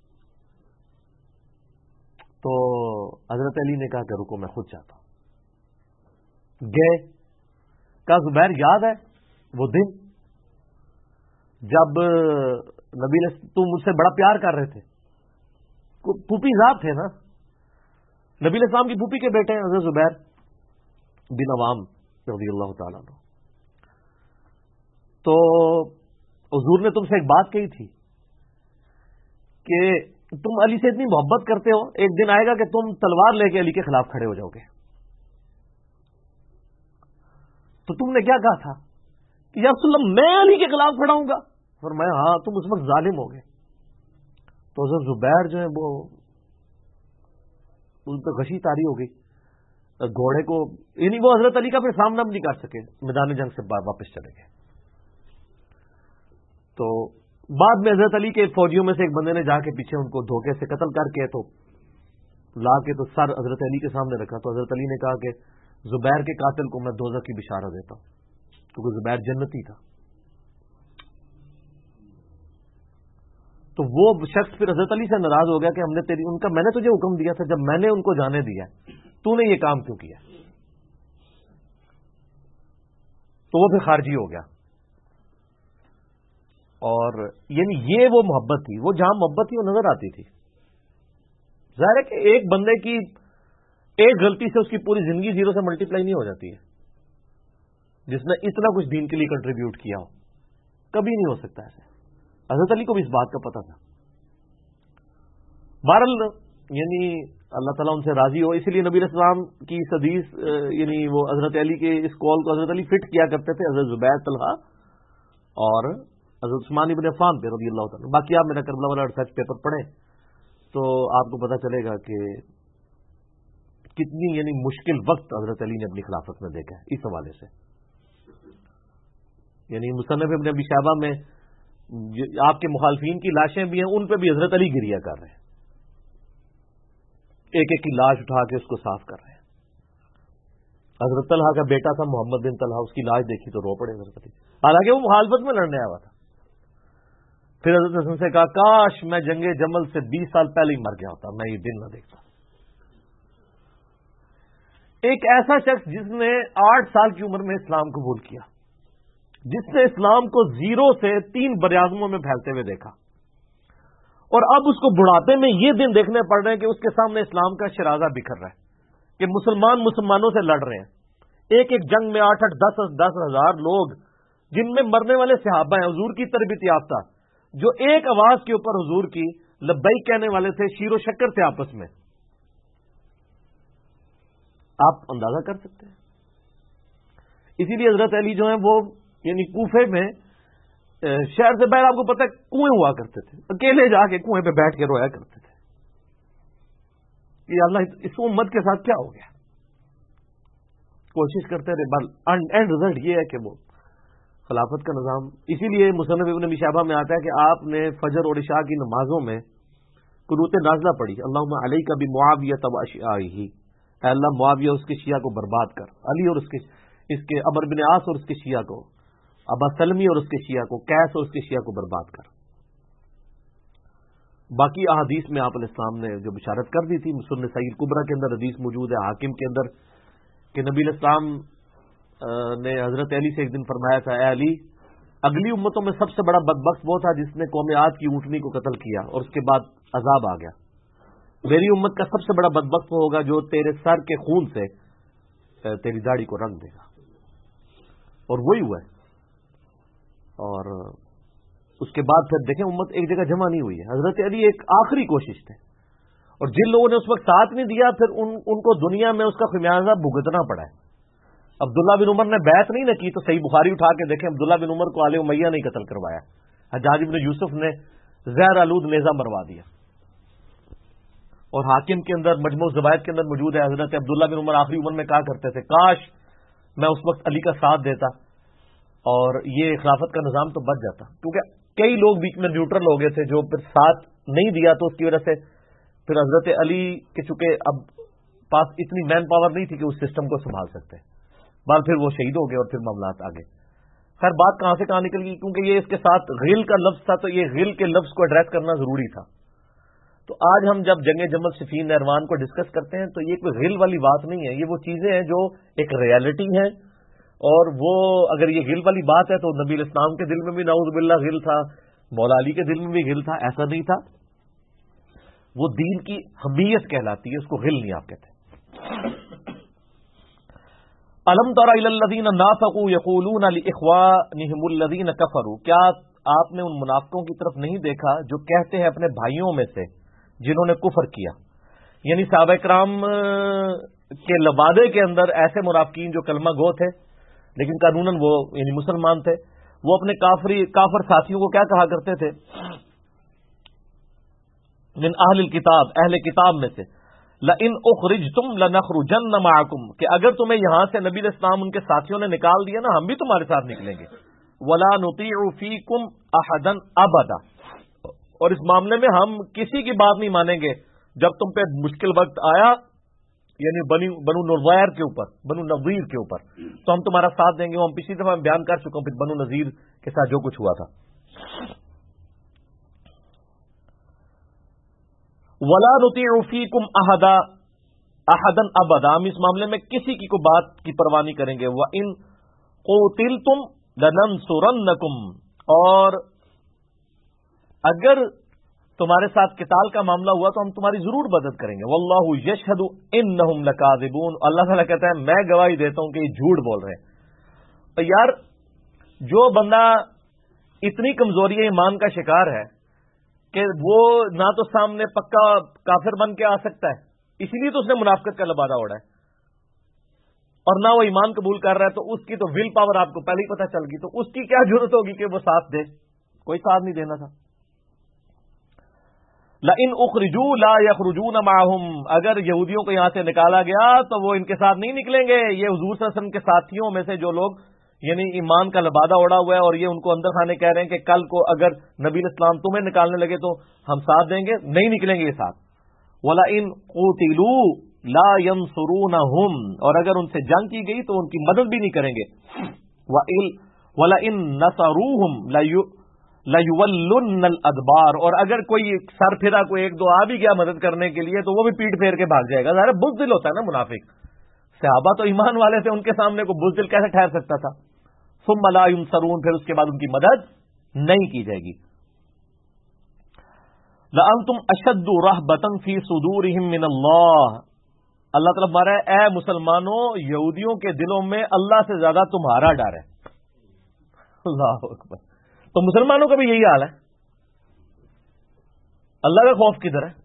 تو حضرت علی نے کہا کہ رکو میں خود چاہتا ہوں. گئے. کہا زبیر یاد ہے وہ دن جب نبی تم مجھ سے بڑا پیار کر رہے تھے. پھوپھی صاحب تھے نا, نبی علیہ السلام کی پھوپھی کے بیٹے ہیں حضرت زبیر بن عوام رضی اللہ تعالیٰ عنہ. تو حضور نے تم سے ایک بات کہی تھی کہ تم علی سے اتنی محبت کرتے ہو, ایک دن آئے گا کہ تم تلوار لے کے علی کے خلاف کھڑے ہو جاؤ گے. تو تم نے کیا کہا تھا کہ یا رسول اللہ میں علی کے خلاف کھڑا ہوں گا؟ فرمایا ہاں تم اس وقت ظالم ہو گئے. تو حضرت زبیر جو ہے وہ ان پہ غشی طاری ہو گئی. گھوڑے کو یعنی وہ حضرت علی کا پھر سامنا بھی نہیں کر سکے, میدان جنگ سے واپس چلے گئے. تو بعد میں حضرت علی کے فوجیوں میں سے ایک بندے نے جا کے پیچھے ان کو دھوکے سے قتل کر کے تو لا کے تو سر حضرت علی کے سامنے رکھا. تو حضرت علی نے کہا کہ زبیر کے قاتل کو میں دوزخ کی بشارت دیتا ہوں, کیونکہ زبیر جنتی تھا. تو وہ شخص پھر حضرت علی سے ناراض ہو گیا کہ ہم نے ان کا میں نے تجھے حکم دیا تھا, جب میں نے ان کو جانے دیا تو نے یہ کام کیوں کیا؟ تو وہ پھر خارجی ہو گیا. اور یعنی یہ وہ محبت تھی, وہ جہاں محبت تھی وہ نظر آتی تھی. ظاہر ہے کہ ایک بندے کی ایک غلطی سے اس کی پوری زندگی زیرو سے ملٹی پلائی نہیں ہو جاتی ہے. جس نے اتنا کچھ دین کے لیے کنٹریبیوٹ کیا ہو, کبھی نہیں ہو سکتا ایسے. حضرت علی کو بھی اس بات کا پتہ تھا. بہرحال یعنی اللہ تعالیٰ ان سے راضی ہو, اسی لیے نبی علیہ السلام کی اس حدیث یعنی وہ حضرت علی کے اس قول کو حضرت علی فٹ کیا کرتے تھے حضرت زبیر, طلحہ اور حضرت عثمان ابن عفان پہ رضی اللہ تعالیٰ. باقی آپ میرا کربلا والا ریسرچ پیپر پڑھیں تو آپ کو پتہ چلے گا کہ کتنی یعنی مشکل وقت حضرت علی نے اپنی خلافت میں دیکھا ہے اس حوالے سے. یعنی مصنف ابن ابی شیبہ میں آپ کے مخالفین کی لاشیں بھی ہیں, ان پہ بھی حضرت علی گریا کر رہے ہیں, ایک ایک کی لاش اٹھا کے اس کو صاف کر رہے ہیں. حضرت طلحہ کا بیٹا تھا محمد بن طلحہ, اس کی لاش دیکھی تو رو پڑے حضرت علی, حالانکہ وہ مخالفت میں لڑنے آیا تھا. پھر حضرت حسن سے کہا کاش میں جنگ جمل سے 20 سال پہلے ہی مر گیا ہوتا, میں یہ دن نہ دیکھتا. ایک ایسا شخص جس نے 8 سال کی عمر میں اسلام قبول کیا, جس نے اسلام کو 0 سے 3 براعظموں میں پھیلتے ہوئے دیکھا, اور اب اس کو بڑھاپے میں یہ دن دیکھنے پڑ رہے ہیں کہ اس کے سامنے اسلام کا شرازہ بکھر رہا ہے, کہ مسلمانوں سے لڑ رہے ہیں. ایک ایک جنگ میں 8-10 ہزار لوگ, جن میں مرنے والے صحابہ ہیں حضور کی تربیت یافتہ, جو ایک آواز کے اوپر حضور کی لبیک کہنے والے تھے, شیر و شکر تھے آپس میں. آپ اندازہ کر سکتے ہیں. اسی لیے حضرت علی جو ہیں وہ یعنی کوفے میں شہر سے باہر آپ کو پتہ ہے کنویں ہوا کرتے تھے, اکیلے جا کے کنویں پہ بیٹھ کے رویا کرتے تھے کہ اللہ اس امت کے ساتھ کیا ہو گیا. کوشش کرتے رہے, بل اینڈ رزلٹ یہ ہے کہ وہ خلافت کا نظام. اسی لیے مصنف ابن ابی شیبہ میں آتا ہے کہ آپ نے فجر اور عشاء کی نمازوں میں قنوت نازلہ پڑھی, اللہم علیک بمعاویہ واشیاعہ, اے اللہ معاویہ اس کے شیعہ کو برباد کر, علی اور اس کے عمرو بن عاص اور اس کے شیعہ کو, ابا سلمی اور اس کے شیعہ کو, قیس اور اس کے شیعہ کو برباد کر. باقی احادیث میں آپ علیہ السلام نے جو بشارت کر دی تھی, مسند سعید کبریٰ کے اندر حدیث موجود ہے, حاکم کے اندر, کہ نبی علیہ السلام نے حضرت علی سے ایک دن فرمایا تھا, اے علی اگلی امتوں میں سب سے بڑا بدبخت وہ تھا جس نے قوم عاد کی اونٹنی کو قتل کیا اور اس کے بعد عذاب آ گیا. میری امت کا سب سے بڑا بدبخت وہ ہوگا جو تیرے سر کے خون سے تیری داڑھی کو رنگ دے گا. اور وہی ہوا ہے. اور اس کے بعد پھر دیکھیں امت ایک جگہ جمع نہیں ہوئی ہے. حضرت علی ایک آخری کوشش تھے, اور جن لوگوں نے اس وقت ساتھ نہیں دیا پھر ان کو دنیا میں اس کا خمیازہ بھگتنا پڑا ہے. عبداللہ بن عمر نے بیعت نہیں نہ کی تو صحیح بخاری اٹھا کے دیکھیں, عبداللہ بن عمر کو آل امیہ نہیں قتل کروایا, حجاج بن یوسف نے زہر آلود نیزہ مروا دیا. اور حاکم کے اندر مجموع الزوائد کے اندر موجود ہے, حضرت عبداللہ بن عمر آخری عمر میں کہا کرتے تھے کاش میں اس وقت علی کا ساتھ دیتا اور یہ خلافت کا نظام تو بچ جاتا. کیونکہ کئی لوگ بیچ میں نیوٹرل ہو گئے تھے جو پھر ساتھ نہیں دیا, تو اس کی وجہ سے پھر حضرت علی کے چونکہ اب پاس اتنی مین پاور نہیں تھی کہ اس سسٹم کو سنبھال سکتے, بعد پھر وہ شہید ہو گئے اور پھر معاملات آگے. خیر بات کہاں سے کہاں نکل گئی، کیونکہ یہ اس کے ساتھ غل کا لفظ تھا، تو یہ غل کے لفظ کو ایڈریس کرنا ضروری تھا. تو آج ہم جب جنگ جمل صفین نہروان کو ڈسکس کرتے ہیں تو یہ کوئی غل والی بات نہیں ہے، یہ وہ چیزیں ہیں جو ایک ریالٹی ہیں، اور وہ اگر یہ غل والی بات ہے تو نبی الاسلام کے دل میں بھی نعوذ باللہ غل تھا، مولا علی کے دل میں بھی غل تھا، ایسا نہیں تھا. وہ دین کی حمیت کہلاتی ہے، اس کو غل نہیں آپ کہتے. الم تر الی الذین نافقوا یقولون لاخوانہم الذین کفروا، کیا آپ نے ان منافقوں کی طرف نہیں دیکھا جو کہتے ہیں اپنے بھائیوں میں سے جنہوں نے کفر کیا، یعنی صحابہ کرام کے وعدے کے اندر ایسے منافقین جو کلمہ گو تھے لیکن قانوناً وہ یعنی مسلمان تھے، وہ اپنے کافر ساتھیوں کو کیا کہا کرتے تھے، من اہل الکتاب، اہل کتاب میں سے، لئن اخرجتم لنخرجن معکم، کہ اگر تمہیں یہاں سے نبی علیہ السلام ان کے ساتھیوں نے نکال دیا نا، ہم بھی تمہارے ساتھ نکلیں گے. ولا نطیع فیکم احدا ابدا، اور اس معاملے میں ہم کسی کی بات نہیں مانیں گے جب تم پہ مشکل وقت آیا، یعنی بنو نظیر کے اوپر، بنو نظیر کے اوپر، تو ہم تمہارا ساتھ دیں گے. وہ ہم پچھلی دفعہ بیان کر چکا ہوں پھر بنو نظیر کے ساتھ جو کچھ ہوا تھا. ولا نطیع فیکم احدا ابدا، ہم اس معاملے میں کسی کی کوئی بات کی پرواہ نہیں کریں گے. وَإِن قُوتِلْتُمْ لَنَنصُرَنَّكُمْ، اور اگر تمہارے ساتھ قتال کا معاملہ ہوا تو ہم تمہاری ضرور مدد کریں گے. وَاللَّهُ يَشْهَدُ إِنَّهُمْ لَكَاذِبُونَ، اللہ تعالیٰ کہتا ہے میں گواہی دیتا ہوں کہ یہ جھوٹ بول رہے ہیں. تو یار جو بندہ اتنی کمزوری ایمان کا شکار ہے کہ وہ نہ تو سامنے پکا کافر بن کے آ سکتا ہے، اسی لیے تو اس نے منافقت کا لبادہ اوڑھا ہے، اور نہ وہ ایمان قبول کر رہا ہے، تو اس کی تو ول پاور آپ کو پہلے ہی پتہ چل گئی، تو اس کی کیا ضرورت ہوگی کہ وہ ساتھ دے؟ کوئی ساتھ نہیں دینا تھا. لئن اخرجوا لا یخرجون معهم، اگر یہودیوں کو یہاں سے نکالا گیا تو وہ ان کے ساتھ نہیں نکلیں گے. یہ حضور صلی اللہ علیہ وسلم کے ساتھیوں میں سے جو لوگ یعنی ایمان کا لبادہ اڑا ہوا ہے، اور یہ ان کو اندر خانے کہہ رہے ہیں کہ کل کو اگر نبی الاسلام تمہیں نکالنے لگے تو ہم ساتھ دیں گے، نہیں نکلیں گے یہ ساتھ. وَلَئِن قُوتِلُوا لَا يَنصُرُونَهُمْ، اور اگر ان سے جنگ کی گئی تو ان کی مدد بھی نہیں کریں گے. وَلَئِن نَصَرُوهُمْ لَيُوَلُّنَّ الْأَدْبَارَ، اور اگر کوئی سر پھرا کوئی ایک دو آ بھی گیا مدد کرنے کے لیے تو وہ بھی پیٹ پھیر کے بھاگ جائے گا. ظاہر بزدل ہوتا ہے نا منافق. صحابہ تو ایمان والے تھے، ان کے سامنے کوئی بزدل کیسے ٹھہر سکتا تھا؟ ثم لا ينصرون، پھر اس کے بعد ان کی مدد نہیں کی جائے گی. لأنتم اشد رہبۃ فی صدورہم من اللہ، اللہ تعالیٰ ہمارا ہے اے مسلمانوں یہودیوں کے دلوں میں اللہ سے زیادہ تمہارا ڈر ہے. اللہ اکبر. تو مسلمانوں کا بھی یہی حال ہے، اللہ کا خوف کدھر ہے؟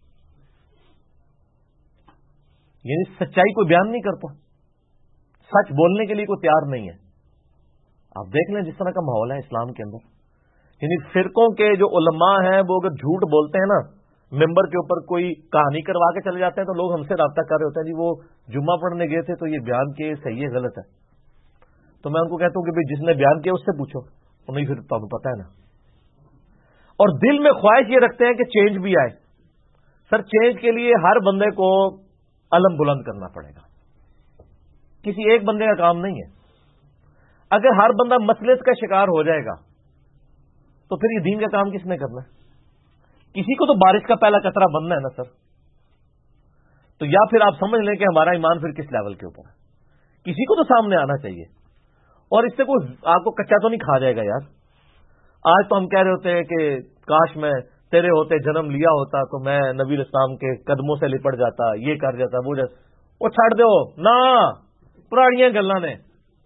یعنی سچائی کوئی بیان نہیں کرتا، سچ بولنے کے لیے کوئی تیار نہیں ہے. آپ دیکھ لیں جس طرح کا ماحول ہے اسلام کے اندر، یعنی فرقوں کے جو علماء ہیں وہ اگر جھوٹ بولتے ہیں نا، ممبر کے اوپر کوئی کہانی کروا کے چلے جاتے ہیں تو لوگ ہم سے رابطہ کر رہے ہوتے ہیں، جی وہ جمعہ پڑھنے گئے تھے تو یہ بیان کے صحیح ہے غلط ہے. تو میں ان کو کہتا ہوں کہ جس نے بیان کیا اس سے پوچھو، نہیں پھر تمہیں پتہ ہے نا. اور دل میں خواہش یہ رکھتے ہیں کہ چینج بھی آئے. سر چینج کے لیے ہر بندے کو علم بلند کرنا پڑے گا، کسی ایک بندے کا کام نہیں ہے. اگر ہر بندہ مسلط کا شکار ہو جائے گا تو پھر یہ دین کا کام کس نے کرنا ہے؟ کسی کو تو بارش کا پہلا قطرہ بننا ہے نا سر. تو یا پھر آپ سمجھ لیں کہ ہمارا ایمان پھر کس لیول کے اوپر ہے. کسی کو تو سامنے آنا چاہیے، اور اس سے کوئی آپ کو کچا تو نہیں کھا جائے گا یار. آج تو ہم کہہ رہے ہوتے ہیں کہ کاش میں تیرے ہوتے جنم لیا ہوتا تو میں نبی اسلام کے قدموں سے لپٹ جاتا، یہ کر جاتا، وہ چھڑ دو نا پرانیاں گلاں نے.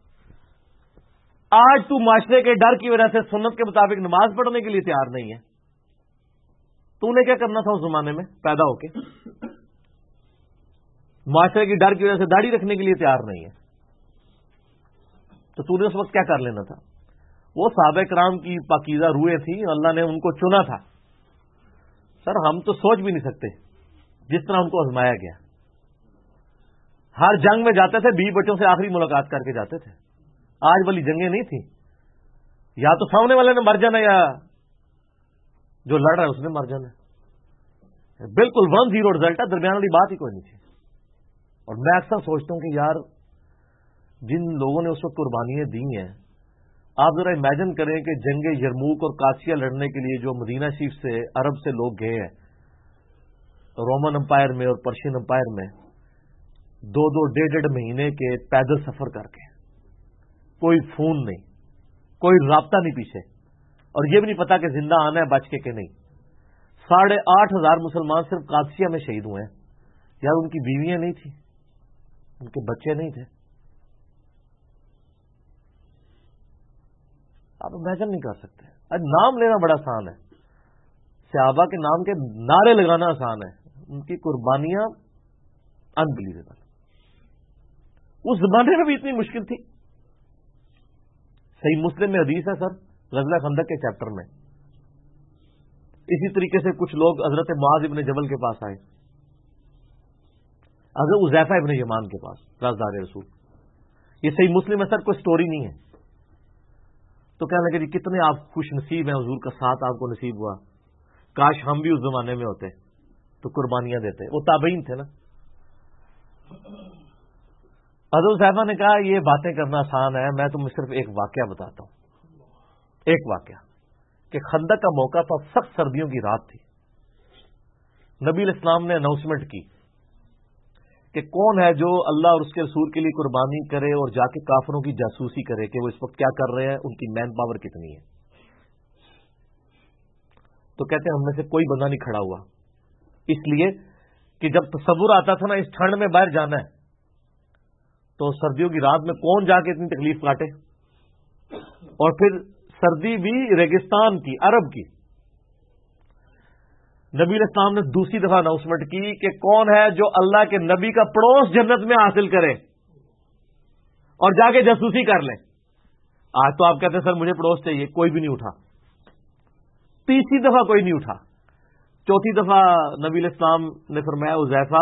آج تو معاشرے کے ڈر کی وجہ سے سنت کے مطابق نماز پڑھنے کے لیے تیار نہیں ہے. تو نے کیا کرنا تھا اس زمانے میں پیدا ہو کے؟ معاشرے کی ڈر کی وجہ سے داڑھی رکھنے کے لیے تیار نہیں ہے، تو تو نے اس وقت کیا کر لینا تھا؟ وہ صحابہ کرام کی پاکیزہ روحیں تھیں، اللہ نے ان کو چنا تھا. سر ہم تو سوچ بھی نہیں سکتے جس طرح ان کو آزمایا گیا. ہر جنگ میں جاتے تھے 20 بچوں سے آخری ملاقات کر کے جاتے تھے. آج والی جنگیں نہیں تھیں، یا تو سامنے والے نے مر جانا یا جو لڑ رہا ہے اس نے مر جانا. بالکل 1-0 رزلٹ ہے، درمیان والی بات ہی کوئی نہیں تھی. اور میں اکثر سوچتا ہوں کہ یار جن لوگوں نے اس وقت قربانیاں دی ہیں آپ ذرا امیجن کریں کہ جنگ یرموک اور قادسیہ لڑنے کے لیے جو مدینہ شریف سے عرب سے لوگ گئے ہیں رومن امپائر میں اور پرشین امپائر میں، 2-2 ڈیڑھ مہینے کے پیدل سفر کر کے، کوئی فون نہیں، کوئی رابطہ نہیں پیچھے، اور یہ بھی نہیں پتا کہ زندہ آنا ہے بچ کے کہ نہیں۔ 8,500 مسلمان صرف قادسیہ میں شہید ہوئے ہیں۔ یار ان کی بیویاں نہیں تھیں، ان کے بچے نہیں تھے۔ آپ امیجن نہیں کر سکتے۔ اب نام لینا بڑا آسان ہے، صحابہ کے نام کے نعرے لگانا آسان ہے، ان کی قربانیاں انبلیویبل۔ اس زمانے میں بھی اتنی مشکل تھی۔ صحیح مسلم میں حدیث ہے سر، غزوہ خندق کے چیپٹر میں، اسی طریقے سے کچھ لوگ حضرت معاذ ابن جبل کے پاس آئے، حضرت حذیفہ ابن یمان کے پاس، رازدار رسول۔ یہ صحیح مسلم ہے سر، کوئی سٹوری نہیں ہے۔ تو کہنے لگے جی کتنے آپ خوش نصیب ہیں، حضور کا ساتھ آپ کو نصیب ہوا، کاش ہم بھی اس زمانے میں ہوتے تو قربانیاں دیتے۔ وہ تابعین تھے نا۔ حضرت حذیفہ نے کہا یہ باتیں کرنا آسان ہے، میں تمہیں صرف ایک واقعہ بتاتا ہوں، ایک واقعہ کہ خندق کا موقع تھا، سخت سردیوں کی رات تھی۔ نبی علیہ السلام نے اناؤنسمنٹ کی کہ کون ہے جو اللہ اور اس کے رسول کے لیے قربانی کرے اور جا کے کافروں کی جاسوسی کرے کہ وہ اس وقت کیا کر رہے ہیں، ان کی مین پاور کتنی ہے۔ تو کہتے ہیں ہم میں سے کوئی بندہ نہیں کھڑا ہوا، اس لیے کہ جب تصور آتا تھا نا اس ٹھنڈ میں باہر جانا ہے تو سردیوں کی رات میں کون جا کے اتنی تکلیف کاٹے، اور پھر سردی بھی ریگستان کی، عرب کی۔ نبی علیہ السلام نے دوسری دفعہ اناؤنسمنٹ کی کہ کون ہے جو اللہ کے نبی کا پڑوس جنت میں حاصل کرے اور جا کے جاسوسی کر لیں۔ آج تو آپ کہتے ہیں سر مجھے پڑوس چاہیے، کوئی بھی نہیں اٹھا۔ تیسری دفعہ کوئی نہیں اٹھا۔ چوتھی دفعہ نبی علیہ السلام نے فرمایا حذیفہ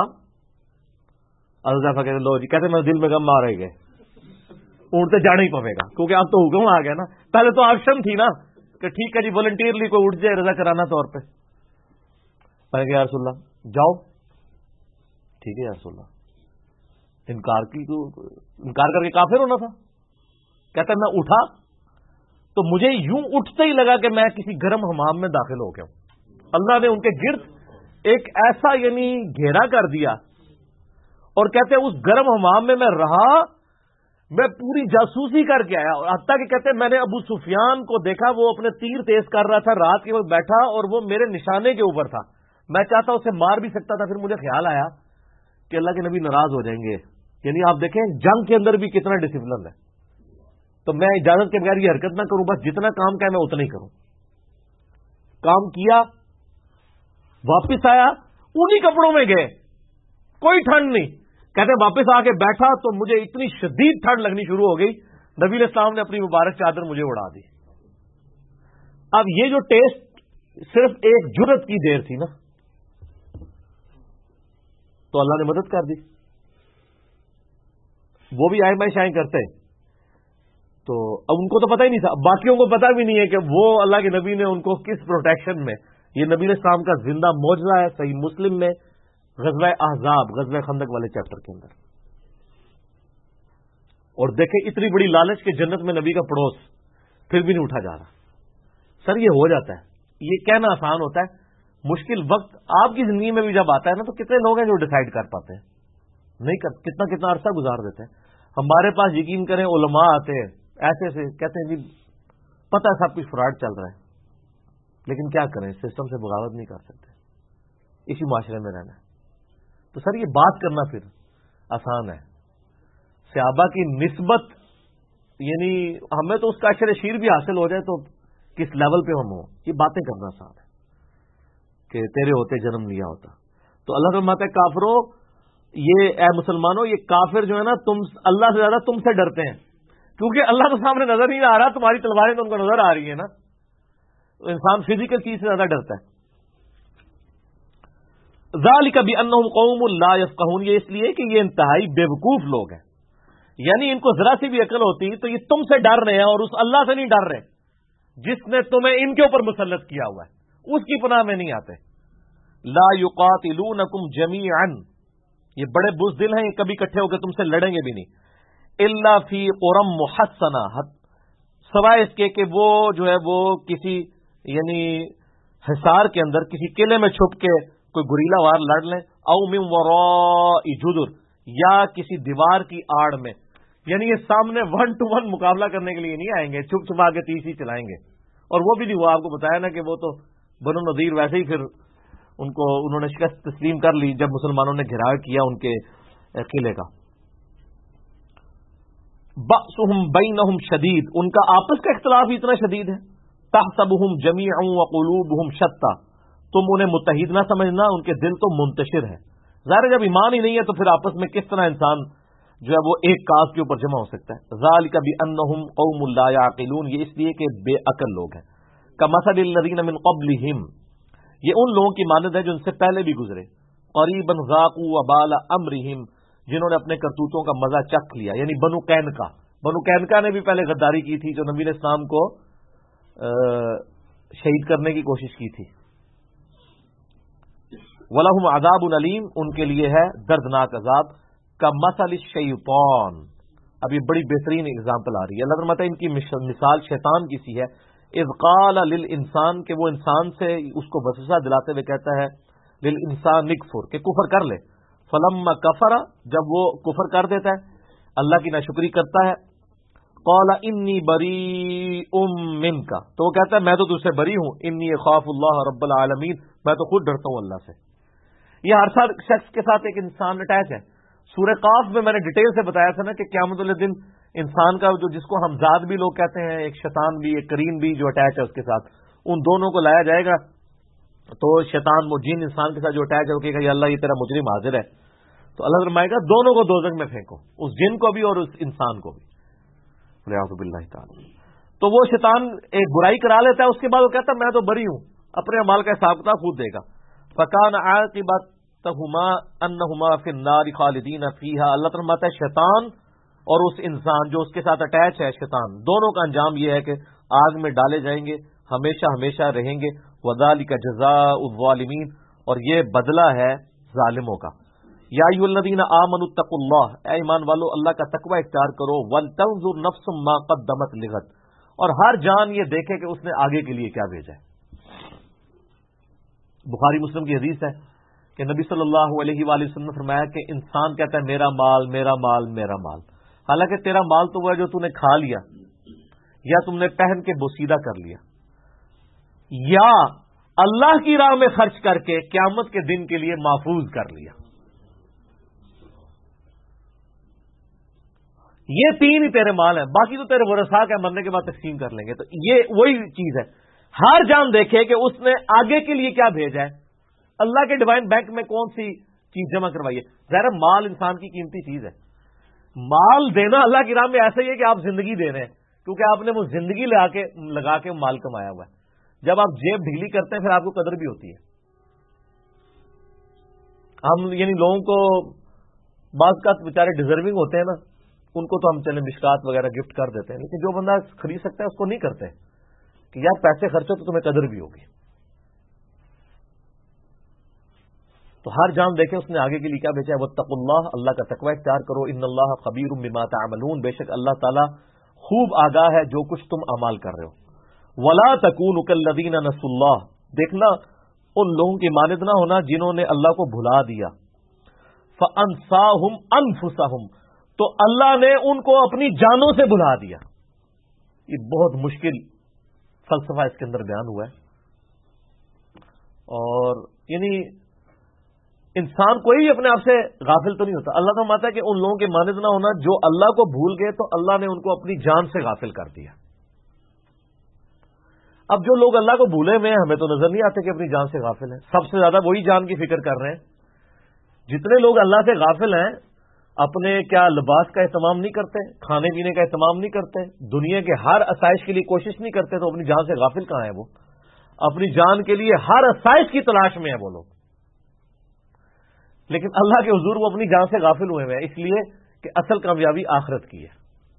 کہتے لو جی، کہتے میں دل میں غم آ رہے گئے، اٹھتے جانا ہی پڑے گا کیونکہ اب تو حکم آ گیا نا۔ پہلے تو آپشن تھی نا کہ ٹھیک ہے جی والنٹیئرلی کوئی اٹھ جائے رضا کرانا طور پہ۔ میں نے کہا یا رسول اللہ جاؤ، ٹھیک ہے یا رسول اللہ، انکار کر کے کافر ہونا تھا۔ کہتا میں اٹھا تو مجھے یوں اٹھتے ہی لگا کہ میں کسی گرم حمام میں داخل ہو گیا ہوں۔ اللہ نے ان کے گرد ایک ایسا یعنی گھیرا کر دیا، اور کہتے اس گرم حمام میں رہا، میں پوری جاسوسی کر کے آیا، اور حتیٰ کہ کہتے میں نے ابو سفیان کو دیکھا وہ اپنے تیر تیز کر رہا تھا، رات کے وقت بیٹھا اور وہ میرے نشانے کے اوپر تھا، میں چاہتا اسے مار بھی سکتا تھا۔ پھر مجھے خیال آیا کہ اللہ کے نبی ناراض ہو جائیں گے، یعنی آپ دیکھیں جنگ کے اندر بھی کتنا ڈسپلن ہے، تو میں اجازت کے بغیر یہ حرکت نہ کروں، بس جتنا کام کا ہے میں اتنا ہی کروں۔ کام کیا، واپس آیا، انہی کپڑوں میں گئے، کوئی ٹھنڈ نہیں۔ کہتے واپس آ کے بیٹھا تو مجھے اتنی شدید ٹھنڈ لگنی شروع ہو گئی، نبی علیہ السلام نے اپنی مبارک چادر مجھے اڑا دی۔ اب یہ جو ٹیسٹ صرف ایک جرت کی دیر تھی نا، تو اللہ نے مدد کر دی۔ وہ بھی آئے شائیں کرتے، تو اب ان کو تو پتہ ہی نہیں تھا، باقیوں کو پتہ بھی نہیں ہے کہ وہ اللہ کے نبی نے ان کو کس پروٹیکشن میں۔ یہ نبی علیہ السلام کا زندہ معجزہ ہے، صحیح مسلم میں غزوہ احزاب، غزوہ خندق والے چیپٹر کے اندر۔ اور دیکھیں اتنی بڑی لالچ کہ جنت میں نبی کا پڑوس، پھر بھی نہیں اٹھا جا رہا۔ سر یہ ہو جاتا ہے، یہ کہنا آسان ہوتا ہے، مشکل وقت آپ کی زندگی میں بھی جب آتا ہے نا تو کتنے لوگ ہیں جو ڈیسائیڈ کر پاتے ہیں؟ نہیں کر، کتنا عرصہ گزار دیتے ہیں۔ ہمارے پاس یقین کریں علماء آتے ہیں ایسے سے، کہتے ہیں جی پتہ ہے سب کچھ فراڈ چل رہا ہے، لیکن کیا کریں سسٹم سے بغاوت نہیں کر سکتے، اسی معاشرے میں رہنا ہے۔ تو سر یہ بات کرنا پھر آسان ہے، صحابہ کی نسبت، یعنی ہمیں تو اس کا اشر شیر بھی حاصل ہو جائے تو کس لیول پہ ہم ہوں، یہ باتیں کرنا آسان ہے کہ تیرے ہوتے جنم لیا ہوتا۔ تو اللہ فرماتا ہے کافروں، یہ اے مسلمانوں، یہ کافر جو ہے نا تم اللہ سے زیادہ تم سے ڈرتے ہیں، کیونکہ اللہ تو سامنے نظر نہیں آ رہا، تمہاری تلواریں تو ان کو نظر آ رہی ہیں نا۔ انسان فزیکل چیز سے زیادہ ڈرتا ہے۔ ذالک بانہم قوم لا یفقہون، یہ اس لیے کہ یہ انتہائی بے وقوف لوگ ہیں، یعنی ان کو ذرا سی بھی عقل ہوتی تو یہ تم سے ڈر رہے ہیں اور اس اللہ سے نہیں ڈر رہے جس نے تمہیں ان کے اوپر مسلط کیا ہوا ہے، اس کی پناہ میں نہیں آتے۔ لا یقاتلونکم جمیعا، یہ بڑے بزدل ہیں، یہ کبھی اکٹھے ہو کے تم سے لڑیں گے بھی نہیں۔ الا فی قرى محصنہ، سوائے اس کے کہ وہ جو ہے وہ کسی یعنی حصار کے اندر کسی قلعے میں چھپ کے کوئی گوریلا وار لڑ لیں، او من وراء جدر، یا کسی دیوار کی آڑ میں، یعنی یہ سامنے 1 to 1 مقابلہ کرنے کے لیے نہیں آئیں گے، چھپ چھپا کے تیس ہی چلائیں گے. اور وہ بھی نہیں، وہ آپ کو بتایا نا کہ وہ تو بنو نذیر ویسے ہی پھر انہوں نے شکست تسلیم کر لی جب مسلمانوں نے گھیراؤ کیا ان کے قلعے کا. بأسهم بینہم شدید، ان کا آپس کا اختلاف اتنا شدید ہے. تحسبهم جمیعا وقلوبهم شتى، تم انہیں متحد نہ سمجھنا، ان کے دل تو منتشر ہے. ظاہر جب ایمان ہی نہیں ہے تو پھر آپس میں کس طرح انسان جو ہے وہ ایک کاز کے اوپر جمع ہو سکتا ہے. ذالک بانہم قوم لا یعقلون، یہ اس لیے کہ بے عقل لوگ ہیں. کمثل الذین من قبلہم، یہ ان لوگوں کی مانند ہے جو ان سے پہلے بھی گزرے. قریبا ذاقوا وبال امرہم، جنہوں نے اپنے کرتوتوں کا مزہ چکھ لیا، یعنی بنو قینقاع. بنو قینقاع نے بھی پہلے غداری کی تھی، جو نبی علیہ السلام کو شہید کرنے کی کوشش کی تھی. وَلَهُمْ عَذَابٌ أَلِيمٌ، ان کے لیے ہے دردناک عذاب. كَمَثَلِ الشَّيْطَانِ، اب یہ بڑی بہترین اگزامپل آ رہی ہے. اللہ تعالیٰ ان کی مثال شیطان کی سی ہے. اذ قال للانسان، کہ وہ انسان سے اس کو وسوسہ دلاتے ہوئے کہتا ہے للانسان نکفر، کہ کفر کر لے. فلما کفر، جب وہ کفر کر دیتا ہے، اللہ کی ناشکری کرتا ہے، قال انی بریء منک، تو وہ کہتا ہے میں تو تجھ سے بری ہوں. انی اخاف اللہ رب العالمین، میں تو خود ڈرتا ہوں اللہ سے. یہ ہر شخص کے ساتھ ایک انسان اٹیچ ہے. سورہ قاف میں نے ڈیٹیل سے بتایا تھا نا کہ قیامت والے دن انسان کا جو جس کو ہمزاد بھی لوگ کہتے ہیں، ایک شیطان بھی، ایک کرین بھی جو اٹیچ ہے اس کے ساتھ، ان دونوں کو لایا جائے گا. تو شیطان وہ جن انسان کے ساتھ جو اٹیچ ہے وہ کہے گا یا اللہ یہ تیرا مجرم حاضر ہے. تو اللہ فرمائے گا دونوں کو دوزخ میں پھینکو، اس جن کو بھی اور اس انسان کو بھی. اعوذ باللہ تعالی. تو وہ شیطان ایک برائی کرا لیتا ہے، اس کے بعد وہ کہتا ہے میں تو بری ہوں، اپنے اعمال کا حساب کتاب خود دے گا. فکان عاقبتہما انہما فی النار خالدین فیہا، اللہ تعالیٰ فرماتا ہے شیطان اور اس انسان جو اس کے ساتھ اٹیچ ہے شیطان، دونوں کا انجام یہ ہے کہ آگ میں ڈالے جائیں گے، ہمیشہ ہمیشہ رہیں گے. وذالک جزاء الظالمین، اور یہ بدلہ ہے ظالموں کا. یا ایھا الذین آمنوا اتقوا اللہ، اے ایمان والو اللہ کا تقوی اختیار کرو. ولتنظر نفس ما قدمت لغد، اور ہر جان یہ دیکھے کہ اس نے آگے کے لیے کیا بھیجا ہے. بخاری مسلم کی حدیث ہے کہ نبی صلی اللہ علیہ وآلہ وسلم نے فرمایا کہ انسان کہتا ہے میرا مال میرا مال میرا مال، حالانکہ تیرا مال تو وہ ہے جو تو نے کھا لیا یا تم نے پہن کے بوسیدہ کر لیا یا اللہ کی راہ میں خرچ کر کے قیامت کے دن کے لیے محفوظ کر لیا. یہ تین ہی تیرے مال ہیں، باقی تو تیرے ورثاء کے مرنے کے بعد تقسیم کر لیں گے. تو یہ وہی چیز ہے، ہر جان دیکھے کہ اس نے آگے کے لیے کیا بھیجا ہے. اللہ کے ڈیوائن بینک میں کون سی چیز جمع کروائی ہے. ظاہر مال انسان کی قیمتی چیز ہے. مال دینا اللہ کی راہ میں ایسا ہی ہے کہ آپ زندگی دے رہے ہیں، کیونکہ آپ نے وہ زندگی لگا کے مال کمایا ہوا ہے. جب آپ جیب ڈھیلی کرتے ہیں پھر آپ کو قدر بھی ہوتی ہے. ہم یعنی لوگوں کو بعض کا بیچارے ڈیزرونگ ہوتے ہیں نا، ان کو تو ہم چلے مشکات وغیرہ گفٹ کر دیتے ہیں، لیکن جو بندہ خرید سکتا ہے اس کو نہیں کرتے کہ یار پیسے خرچو تو تمہیں قدر بھی ہوگی. تو ہر جان دیکھے اس نے آگے کے لیے کیا بھیجا ہے. واتقوا اللہ، اللہ کا تقوی اختیار کرو. ان اللہ خبیر بما تعملون، بے شک اللہ تعالیٰ خوب آگاہ ہے جو کچھ تم اعمال کر رہے ہو. ولا تکونوا کالذین نسوا اللہ، دیکھنا ان لوگوں کی مانند نہ ہونا جنہوں نے اللہ کو بھلا دیا. فانساہم انفسہم، تو اللہ نے ان کو اپنی جانوں سے بھلا دیا. یہ بہت مشکل فلسفہ اس کے اندر بیان ہوا ہے. اور یعنی انسان کوئی بھی اپنے آپ سے غافل تو نہیں ہوتا. اللہ تو مانتا ہے کہ ان لوگوں کے مانند نہ ہونا جو اللہ کو بھول گئے تو اللہ نے ان کو اپنی جان سے غافل کر دیا. اب جو لوگ اللہ کو بھولے ہوئے ہیں ہمیں تو نظر نہیں آتے کہ اپنی جان سے غافل ہیں. سب سے زیادہ وہی جان کی فکر کر رہے ہیں. جتنے لوگ اللہ سے غافل ہیں اپنے کیا لباس کا اہتمام نہیں کرتے، کھانے پینے کا اہتمام نہیں کرتے، دنیا کے ہر آسائش کے لیے کوشش نہیں کرتے، تو اپنی جان سے غافل کہاں ہے وہ؟ اپنی جان کے لیے ہر آسائش کی تلاش میں ہے وہ لوگ. لیکن اللہ کے حضور وہ اپنی جان سے غافل ہوئے ہیں، اس لیے کہ اصل کامیابی آخرت کی ہے.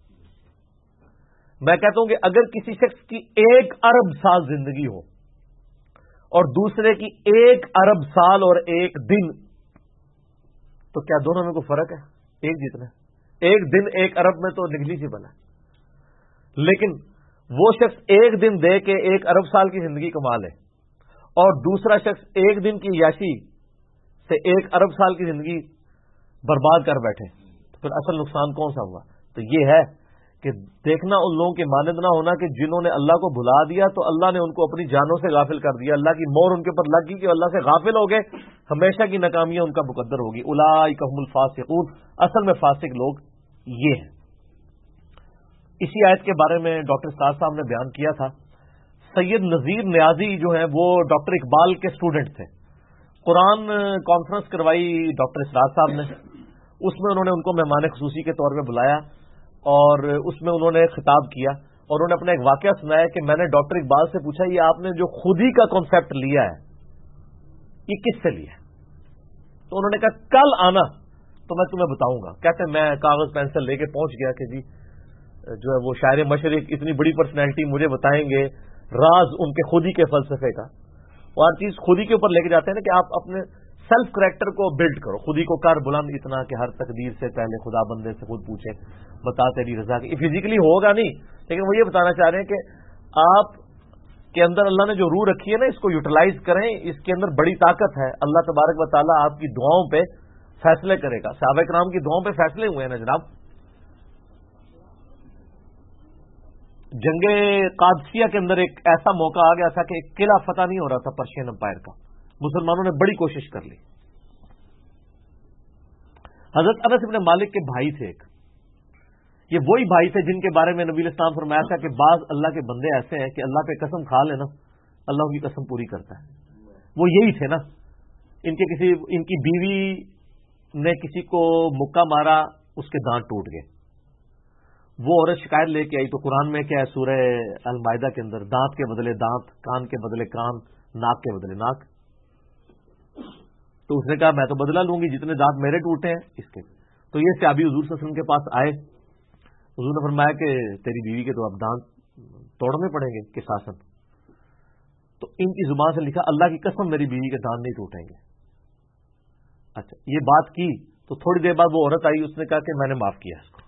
میں کہتا ہوں کہ اگر کسی شخص کی 1 ارب سال زندگی ہو اور دوسرے کی 1 ارب سال اور 1 دن، تو کیا دونوں میں کوئی فرق ہے؟ ایک جتنا 1 دن 1 ارب میں تو نگلیجیبل ہے. لیکن وہ شخص ایک دن دے کے 1 ارب سال کی زندگی کما لے اور دوسرا شخص ایک دن کی عیاشی سے 1 ارب سال کی زندگی برباد کر بیٹھے، تو پھر اصل نقصان کون سا ہوا؟ تو یہ ہے کہ دیکھنا ان لوگوں کے مانند نہ ہونا کہ جنہوں نے اللہ کو بھلا دیا تو اللہ نے ان کو اپنی جانوں سے غافل کر دیا، اللہ کی مہر ان کے اوپر لگ گئی کہ اللہ سے غافل ہو گئے، ہمیشہ کی ناکامیاں ان کا مقدر ہوگی۔ اولئک هم الفاسقون، اصل میں فاسق لوگ یہ ہیں۔ اسی آیت کے بارے میں ڈاکٹر اسرار صاحب نے بیان کیا تھا۔ سید نذیر نیازی جو ہیں وہ ڈاکٹر اقبال کے اسٹوڈنٹ تھے، قرآن کانفرنس کروائی ڈاکٹر اسرار صاحب نے، اس میں انہوں نے ان کو مہمان خصوصی کے طور پہ بلایا اور اس میں انہوں نے خطاب کیا اور انہوں نے اپنا ایک واقعہ سنایا کہ میں نے ڈاکٹر اقبال سے پوچھا یہ آپ نے جو خودی کا کانسیپٹ لیا ہے یہ کس سے لیا ہے؟ تو انہوں نے کہا کل آنا تو میں تمہیں بتاؤں گا۔ کہتے میں کاغذ پینسل لے کے پہنچ گیا کہ جی جو ہے وہ شاعر مشرق اتنی بڑی پرسنالٹی مجھے بتائیں گے راز ان کے خودی کے فلسفے کا، اور ہر چیز خودی کے اوپر لے کے جاتے ہیں نا کہ آپ اپنے سیلف کریکٹر کو بلڈ کرو، خودی کو کر بلند اتنا کہ ہر تقدیر سے پہلے خدا بندے سے خود پوچھے بتا تیری رضا کی۔ فزیکلی ہوگا نہیں، لیکن وہ یہ بتانا چاہ رہے ہیں کہ آپ کے اندر اللہ نے جو روح رکھی ہے نا اس کو یوٹیلائز کریں، اس کے اندر بڑی طاقت ہے۔ اللہ تبارک و تعالیٰ آپ کی دعاؤں پہ فیصلے کرے گا۔ صحابہ کرام کی دعاؤں پہ فیصلے ہوئے ہیں نا جناب۔ جنگ قادسیہ کے اندر ایک ایسا موقع آ گیا تھا کہ ایک قلعہ فتح نہیں ہو رہا تھا پرشین امپائر کا، مسلمانوں نے بڑی کوشش کر لی۔ حضرت انس بن مالک کے بھائی تھے ایک، یہ وہی بھائی تھے جن کے بارے میں نبی علیہ السلام فرمایا تھا کہ بعض اللہ کے بندے ایسے ہیں کہ اللہ پہ قسم کھا لینا اللہ کی قسم پوری کرتا ہے۔ وہ یہی تھے نا، ان کی بیوی نے کسی کو مکہ مارا، اس کے دانت ٹوٹ گئے، وہ عورت شکایت لے کے آئی تو قرآن میں کیا ہے سورہ المائدہ کے اندر دانت کے بدلے دانت، کان کے بدلے کان، ناک کے بدلے ناک۔ تو اس نے کہا میں تو بدلہ لوں گی جتنے دانت میرے ٹوٹے ہیں اس کے۔ تو یہ صحابی حضور صلی اللہ علیہ وسلم کے پاس آئے، حضور نے فرمایا کہ تیری بیوی کے تو اب دانت توڑنے پڑیں گے قصاصاً۔ تو ان کی زبان سے لکھا اللہ کی قسم میری بیوی کے دانت نہیں ٹوٹیں گے۔ اچھا یہ بات کی تو تھوڑی دیر بعد وہ عورت آئی، اس نے کہا کہ میں نے معاف کیا اس کو۔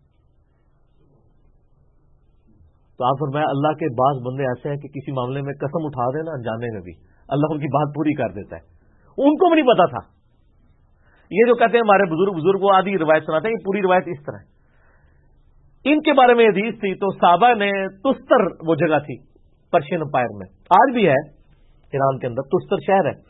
تو آپ فرمایا اللہ کے بعض بندے ایسے ہیں کہ کسی معاملے میں قسم اٹھا دینا انجانے میں بھی اللہ ان کی بات پوری کر دیتا ہے۔ ان کو بھی نہیں پتا تھا۔ یہ جو کہتے ہیں ہمارے بزرگ وہ آدھی روایت سناتے ہیں، یہ پوری روایت اس طرح ہے۔ ان کے بارے میں حدیث تھی تو صحابہ نے تستر وہ جگہ تھی پرشین امپائر میں، آج بھی ہے ایران کے اندر تستر شہر ہے،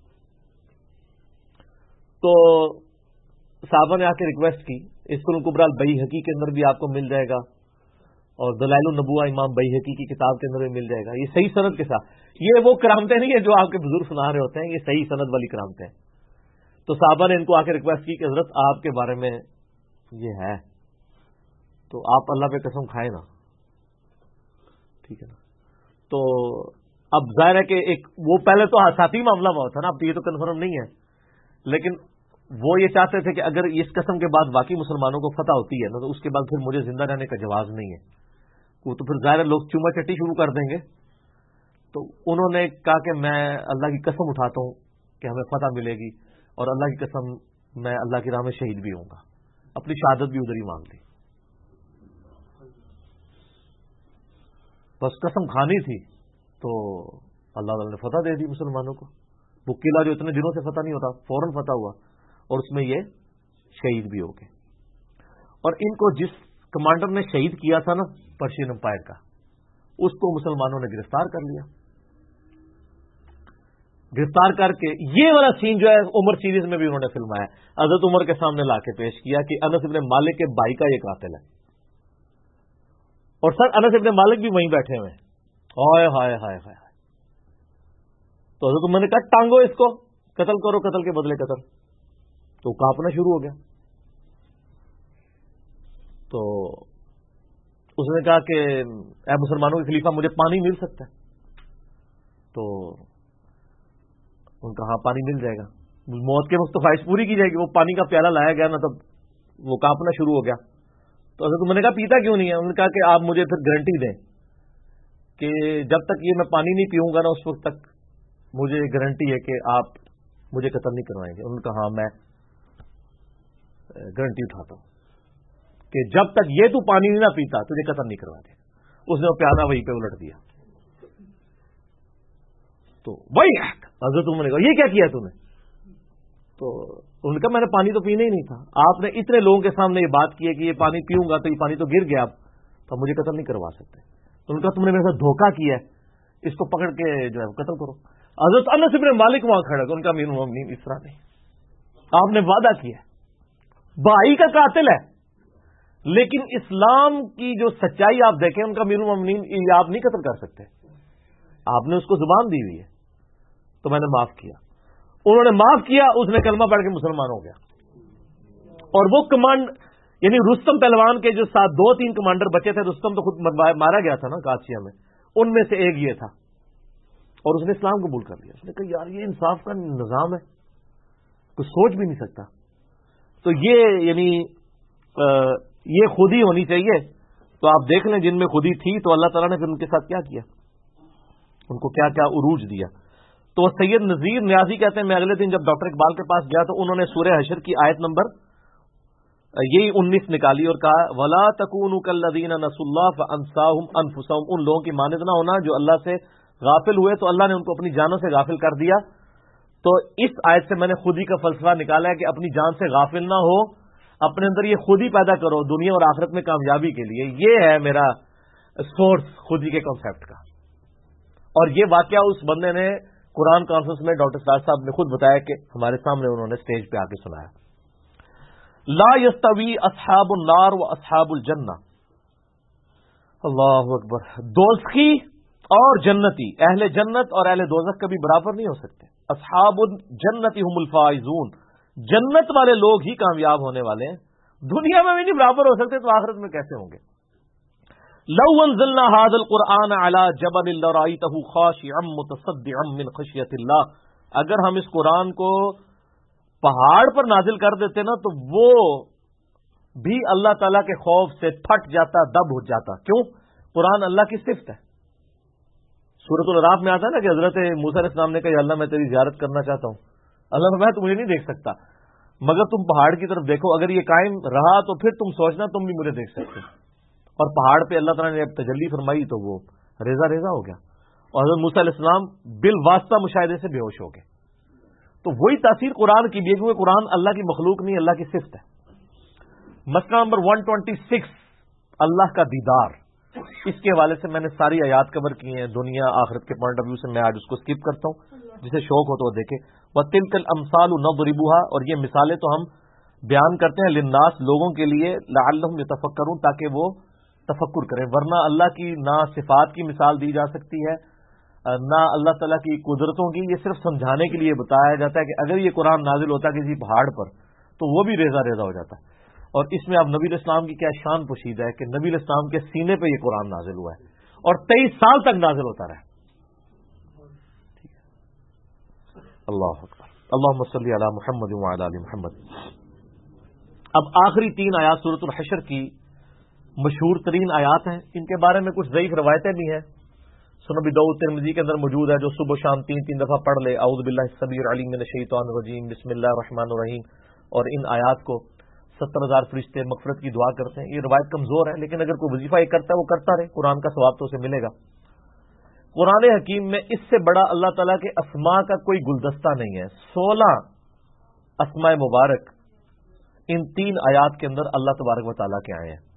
تو صحابہ نے آ کے ریکویسٹ کی، اس کو کبرا البیہقی کے اندر بھی آپ کو مل جائے گا اور دلائل النبوہ امام بیہقی کی کتاب کے اندر بھی مل جائے گا، یہ صحیح سند کے ساتھ۔ یہ وہ کرامتیں نہیں ہیں جو آپ کے بزرگ سنا رہے ہوتے ہیں، یہ صحیح سند والی کرامتیں ہیں۔ تو صحابہ نے ان کو آ کے ریکویسٹ کی کہ حضرت آپ کے بارے میں یہ ہے تو آپ اللہ پہ قسم کھائیں نا، ٹھیک ہے نا۔ تو اب ظاہر ہے کہ ایک وہ پہلے تو حساسی معاملہ ہوا تھا نا، اب تو یہ تو کنفرم نہیں ہے، لیکن وہ یہ چاہتے تھے کہ اگر اس قسم کے بعد باقی مسلمانوں کو فتح ہوتی ہے نا تو اس کے بعد پھر مجھے زندہ رہنے کا جواز نہیں ہے، وہ تو پھر ظاہر لوگ چوما چٹی شروع کر دیں گے۔ تو انہوں نے کہا کہ میں اللہ کی قسم اٹھاتا ہوں کہ ہمیں فتح ملے گی اور اللہ کی قسم میں اللہ کی راہ میں شہید بھی ہوں گا، اپنی شہادت بھی ادھر ہی مانگ لی، بس قسم کھانی تھی تو اللہ تعالیٰ نے فتح دے دی مسلمانوں کو۔ وہ قلعہ جو اتنے دنوں سے فتح نہیں ہوتا فوراً فتح ہوا اور اس میں یہ شہید بھی ہو گئے۔ اور ان کو جس کمانڈر نے شہید کیا تھا نا پرشین امپائر کا، اس کو مسلمانوں نے گرفتار کر لیا، گرفتار کر کے یہ والا سین جو ہے عمر سیریز میں بھی انہوں نے فلمایا، حضرت عمر کے سامنے لا کے پیش کیا کہ انس ابن مالک کے بھائی کا یہ قاتل ہے، اور سر انس ابن مالک بھی وہیں بیٹھے ہوئے ہیں، ہائے ہائے ہائے ہائے۔ تو حضرت عمر نے کہا ٹانگو اس کو، قتل کرو، قتل کے بدلے قتل۔ تو کانپنا شروع ہو گیا۔ تو اس نے کہا کہ اے مسلمانوں کے خلیفہ مجھے پانی مل سکتا ہے؟ تو ان کا ہاں پانی مل جائے گا، موت کے وقت تو خواہش پوری کی جائے گی۔ وہ پانی کا پیالہ لایا گیا نا تب وہ کانپنا شروع ہو گیا۔ تو حضرت عمر نے کہا پیتا کیوں نہیں ہے؟ انہوں نے کہا کہ آپ مجھے پھر گارنٹی دیں کہ جب تک یہ میں پانی نہیں پیوں گا نا اس وقت تک مجھے گارنٹی ہے کہ آپ مجھے قتل نہیں کروائیں گے۔ انہوں نے کہا ہاں میں گارنٹی اٹھاتا ہوں کہ جب تک یہ تو پانی نہیں نہ پیتا تجھے قتل نہیں کروا دے۔ اس نے وہ پیالہ وہیں پہ الٹ دیا. تو وہی حضرت عمر نے کہا یہ کیا کیا تم نے؟ تو انہوں نے کہا میں نے پانی تو پینا ہی نہیں تھا, آپ نے اتنے لوگوں کے سامنے یہ بات کی ہے کہ یہ پانی پیوں گا تو یہ پانی تو گر گیا, تو مجھے قتل نہیں کروا سکتے. تو انہوں نے کہا تم نے میرے ساتھ دھوکہ کیا ہے, اس کو پکڑ کے جو ہے قتل کرو. حضرت انس بن مالک وہاں کھڑا, ان کا امیر المومنین اس طرح نہیں, آپ نے وعدہ کیا بھائی کا قاتل ہے, لیکن اسلام کی جو سچائی آپ دیکھیں ان کا امیر المومنین آپ نہیں قتل کر سکتے, آپ نے اس کو زبان دی ہوئی ہے, تو میں نے معاف کیا. انہوں نے معاف کیا, اس نے کلمہ پڑھ کے مسلمان ہو گیا. اور وہ کمانڈ یعنی رستم پہلوان کے جو ساتھ 2-3 کمانڈر بچے تھے, رستم تو خود مارا گیا تھا نا قادسیہ میں, ان میں سے ایک یہ تھا, اور اس نے اسلام قبول کر لیا. اس نے کہا یار یہ انصاف کا نظام ہے, کوئی سوچ بھی نہیں سکتا. تو یہ یعنی یہ خودی ہونی چاہیے. تو آپ دیکھ لیں جن میں خودی تھی تو اللہ تعالیٰ نے پھر ان کے ساتھ کیا کیا, ان کو کیا کیا عروج دیا. تو سید نذیر نیازی کہتے ہیں میں اگلے دن جب ڈاکٹر اقبال کے پاس گیا تو انہوں نے سورہ حشر کی آیت نمبر یہی 19 نکالی اور کہا وَلَا تَكُونُوا كَالَّذِينَ نَسُوا اللَّهَ فَأَنسَاهُمْ أَنفُسَهُمْ, ان لوگوں کی مانند نہ ہونا جو اللہ سے غافل ہوئے تو اللہ نے ان کو اپنی جانوں سے غافل کر دیا. تو اس آیت سے میں نے خودی کا فلسفہ نکالا ہے کہ اپنی جان سے غافل نہ ہو, اپنے اندر یہ خودی پیدا کرو دنیا اور آخرت میں کامیابی کے لیے. یہ ہے میرا سورس خودی کے کانسیپٹ کا. اور یہ واقعہ اس بندے نے قرآن کانفرنس میں ڈاکٹر سراج صاحب نے خود بتایا کہ ہمارے سامنے انہوں نے اسٹیج پہ آ کے سنایا. لا یستوی اصحاب النار و اصحاب الجنہ, اللہ اکبر. دوزخی اور جنتی, اہل جنت اور اہل دوزخ کبھی برابر نہیں ہو سکتے. اصحاب الجنت هم الفائزون, جنت والے لوگ ہی کامیاب ہونے والے ہیں, دنیا میں بھی نہیں برابر ہو سکتے تو آخرت میں کیسے ہوں گے. لو انزلنا هذا القرآن على جبل لرأيته خاشعا متصدعا من خشية الله, اگر ہم اس قرآن کو پہاڑ پر نازل کر دیتے نا تو وہ بھی اللہ تعالیٰ کے خوف سے پھٹ جاتا, دب ہو جاتا. کیوں؟ قرآن اللہ کی صفت ہے. سورۃ الاعراف میں آتا ہے نا کہ حضرت موسیٰ علیہ السلام نے کہا یا اللہ میں تیری زیارت کرنا چاہتا ہوں. اللہ فرمایا تو مجھے نہیں دیکھ سکتا مگر تم پہاڑ کی طرف دیکھو, اگر یہ قائم رہا تو پھر تم سوچنا تم بھی مجھے دیکھ سکتے. اور پہاڑ پہ اللہ تعالیٰ نے جب تجلی فرمائی تو وہ ریزہ ریزہ ہو گیا, اور حضرت موسیٰ علیہ السلام بالواسطہ مشاہدے سے بے ہوش ہو گئے. تو وہی تاثیر قرآن کی بھی ہے کیونکہ قرآن اللہ کی مخلوق نہیں, اللہ کی صفت ہے. مسئلہ نمبر 126 اللہ کا دیدار. اس کے حوالے سے میں نے ساری آیات کور کی ہیں دنیا آخرت کے پوائنٹ آف ویو سے. میں آج اس کو اسکپ کرتا ہوں, جسے شوق ہو تو وہ دیکھے. وَتِلْكَ الْأَمْثَالُ نَضْرِبُهَا, اور یہ مثالیں تو ہم بیان کرتے ہیں للناس, لوگوں کے لیے, لعلہم یتفکرون, تاکہ وہ تفکر کریں. ورنہ اللہ کی نہ صفات کی مثال دی جا سکتی ہے نہ اللہ تعالیٰ کی قدرتوں کی. یہ صرف سمجھانے کے لیے بتایا جاتا ہے کہ اگر یہ قرآن نازل ہوتا کسی پہاڑ پر تو وہ بھی ریزہ ریزہ ہو جاتا. اور اس میں اب نبی علیہ السلام کی کیا شان پوشیدہ ہے کہ نبی علیہ السلام کے سینے پہ یہ قرآن نازل ہوا ہے اور 23 سال تک نازل ہوتا رہا. اللہ اکبر. اللہم صلی علی محمد وعلی آل محمد. اب آخری 3 آیات سورۃ الحشر کی مشہور ترین آیات ہیں. ان کے بارے میں کچھ ضعیف روایتیں بھی ہیں. سنن ابی داؤد ترمذی کے اندر موجود ہے, جو صبح و شام 3 دفعہ پڑھ لے اعوذ باللہ السمیع العلیم من الشیطان الرجیم بسم اللہ الرحمن الرحیم, اور ان آیات کو 70,000 فرشتے مغفرت کی دعا کرتے ہیں. یہ روایت کمزور ہے, لیکن اگر کوئی وظیفہ یہ کرتا ہے وہ کرتا رہے, قرآن کا ثواب تو اسے ملے گا. قرآن حکیم میں اس سے بڑا اللہ تعالیٰ کے اسماء کا کوئی گلدستہ نہیں ہے. 16 اسماء مبارک ان 3 آیات کے اندر اللہ تبارک و تعالیٰ کے آئے ہیں.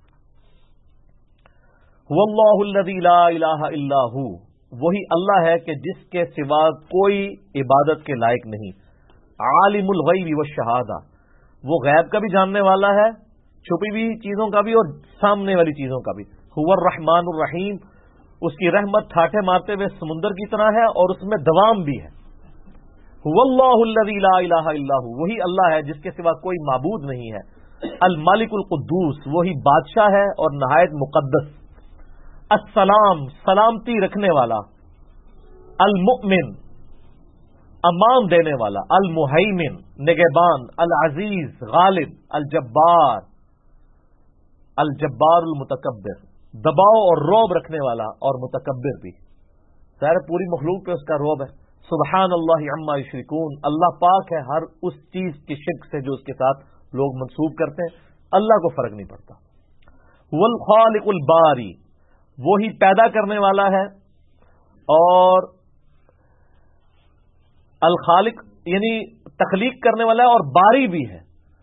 واللہ الذی لا الہ الا ہو, وہی اللہ ہے کہ جس کے سوا کوئی عبادت کے لائق نہیں. عالم الغیب والشہادہ, وہ غیب کا بھی جاننے والا ہے, چھپی ہوئی چیزوں کا بھی اور سامنے والی چیزوں کا بھی. هو الرحمن الرحیم, اس کی رحمت ٹھاٹھے مارتے ہوئے سمندر کی طرح ہے اور اس میں دوام بھی ہے. هو اللہ الذی لا الہ الا ہو, وہی اللہ ہے جس کے سوا کوئی معبود نہیں ہے. الملک القدوس, وہی بادشاہ ہے اور نہایت مقدس. السلام, سلامتی رکھنے والا. المؤمن, امان دینے والا. المہیمن, نگہبان. العزیز, غالب. الجبار, الجبار المتکبر, دباؤ اور روب رکھنے والا اور متکبر بھی. ظاہر پوری مخلوق پہ اس کا روب ہے. سبحان اللہ عما یشرکون, اللہ پاک ہے ہر اس چیز کی شرک سے جو اس کے ساتھ لوگ منسوب کرتے ہیں. اللہ کو فرق نہیں پڑتا. والخالق الباری, وہی پیدا کرنے والا ہے، اور الخالق یعنی تخلیق کرنے والا ہے، اور باری بھی ہے،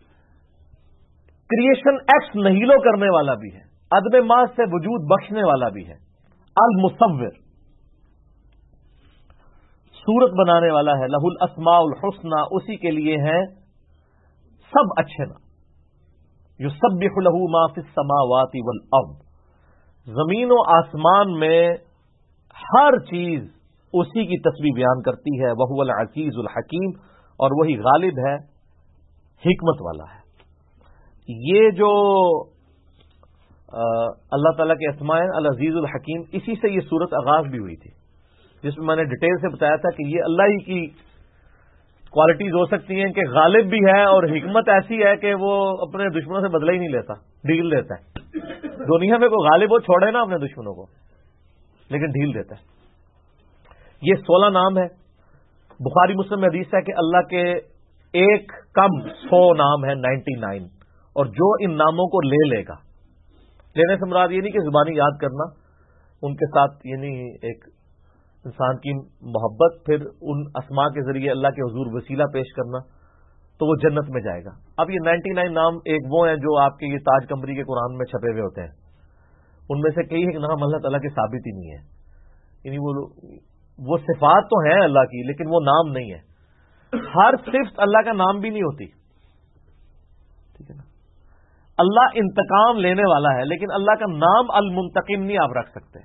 کریشن ایکس نہیلو کرنے والا بھی ہے، عدم ماض سے وجود بخشنے والا بھی ہے، المصور صورت بنانے والا ہے، لہ الاسماء الحسنی، اسی کے لیے ہیں سب اچھے نام، یسبح لہ ما فی السماوات والارض، زمین و آسمان میں ہر چیز اسی کی تسبیح بیان کرتی ہے، وہو العزیز الحکیم، اور وہی غالب ہے، حکمت والا ہے۔ یہ جو اللہ تعالیٰ کے اسماء ہیں العزیز الحکیم، اسی سے یہ صورت آغاز بھی ہوئی تھی، جس میں نے ڈیٹیل سے بتایا تھا کہ یہ اللہ ہی کی کوالٹیز ہو سکتی ہیں کہ غالب بھی ہے، اور حکمت ایسی ہے کہ وہ اپنے دشمنوں سے بدلہ ہی نہیں لیتا، ڈھیل دیتا ہے۔ دنیا میں کوئی غالب ہو چھوڑے نا اپنے دشمنوں کو، لیکن ڈھیل دیتا ہے۔ یہ 16 نام ہے۔ بخاری مسلم میں حدیث ہے کہ اللہ کے ایک کم 100 نام ہے، 99، اور جو ان ناموں کو لے لے گا، لینے سے مراد یہ نہیں کہ زبانی یاد کرنا، ان کے ساتھ یعنی ایک انسان کی محبت، پھر ان اسماء کے ذریعے اللہ کے حضور وسیلہ پیش کرنا، تو وہ جنت میں جائے گا۔ اب یہ 99 نام ایک وہ ہیں جو آپ کے یہ تاج کمری کے قرآن میں چھپے ہوئے ہوتے ہیں، ان میں سے کئی ایک نام اللہ تعالیٰ کے ثابت ہی نہیں ہے، یعنی وہ صفات تو ہیں اللہ کی، لیکن وہ نام نہیں ہے۔ ہر صفت اللہ کا نام بھی نہیں ہوتی، ٹھیک ہے نا۔ اللہ انتقام لینے والا ہے، لیکن اللہ کا نام المنتقم نہیں آپ رکھ سکتے۔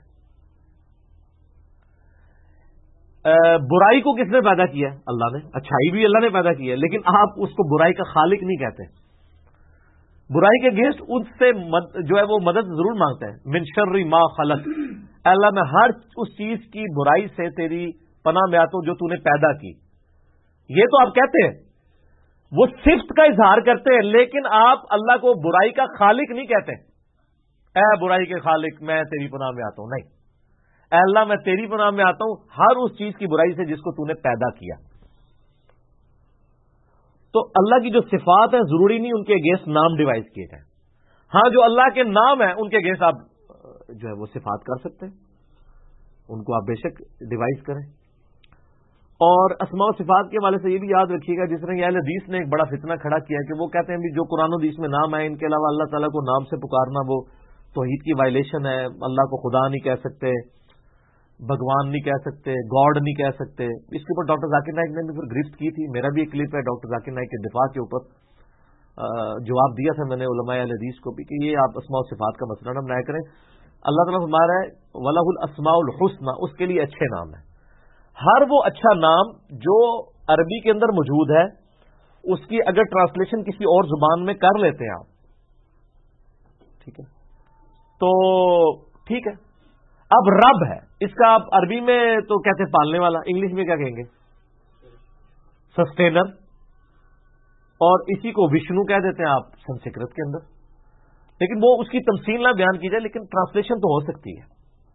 برائی کو کس نے پیدا کیا؟ اللہ نے۔ اچھائی بھی اللہ نے پیدا کی ہے، لیکن آپ اس کو برائی کا خالق نہیں کہتے۔ برائی کے گیسٹ اس سے جو ہے وہ مدد ضرور مانگتے ہیں، من شر ما خلق، اللہ میں ہر اس چیز کی برائی سے تیری پناہ میں آتا ہوں جو تو نے پیدا کی۔ یہ تو آپ کہتے ہیں، وہ صفت کا اظہار کرتے ہیں، لیکن آپ اللہ کو برائی کا خالق نہیں کہتے۔ اے برائی کے خالق میں تیری پناہ میں آتا ہوں، نہیں، اے اللہ میں تیری پناہ میں آتا ہوں ہر اس چیز کی برائی سے جس کو تو نے پیدا کیا۔ تو اللہ کی جو صفات ہیں ضروری نہیں ان کے اگینسٹ نام ڈیوائز کیے جائیں۔ ہاں جو اللہ کے نام ہیں ان کے اگینسٹ آپ جو ہے وہ صفات کر سکتے ہیں، ان کو آپ بے شک ڈیوائز کریں۔ اور اسماء و صفات کے حوالے سے یہ بھی یاد رکھیے گا، جس طرح اہل حدیث نے ایک بڑا فتنہ کھڑا کیا کہ وہ کہتے ہیں بھی جو قرآن و حدیث میں نام آئے ان کے علاوہ اللہ تعالیٰ کو نام سے پکارنا وہ توحید کی وائلیشن ہے، اللہ کو خدا نہیں کہہ سکتے، بھگوان نہیں کہہ سکتے، گاڈ نہیں کہہ سکتے۔ اس کے اوپر ڈاکٹر ذاکر نائک نے بھی پھر گرفت کی تھی، میرا بھی ایک کلپ ہے ڈاکٹر ذاکر نائک کے دفاع کے اوپر، جواب دیا تھا میں نے علماء اہل حدیث کو بھی کہ یہ آپ اسماء و صفات کا مسئلہ نہ بنایا کریں۔ اللہ تعالیٰ فرما رہا ہے وَلَهُ الْأَسْمَاءُ الْحُسْنَى، اس کے لیے اچھے نام ہیں۔ ہر وہ اچھا نام جو عربی کے اندر موجود ہے، اس کی اگر ٹرانسلیشن کسی اور زبان میں کر لیتے ہیں آپ، ٹھیک ہے، تو ٹھیک ہے۔ اب رب ہے، اس کا آپ عربی میں تو کہتے ہیں پالنے والا، انگلش میں کیا کہیں گے؟ سسٹینر، اور اسی کو وشنو کہہ دیتے ہیں آپ سنسکرت کے اندر، لیکن وہ اس کی تمثیل نہ بیان کی جائے، لیکن ٹرانسلیشن تو ہو سکتی ہے۔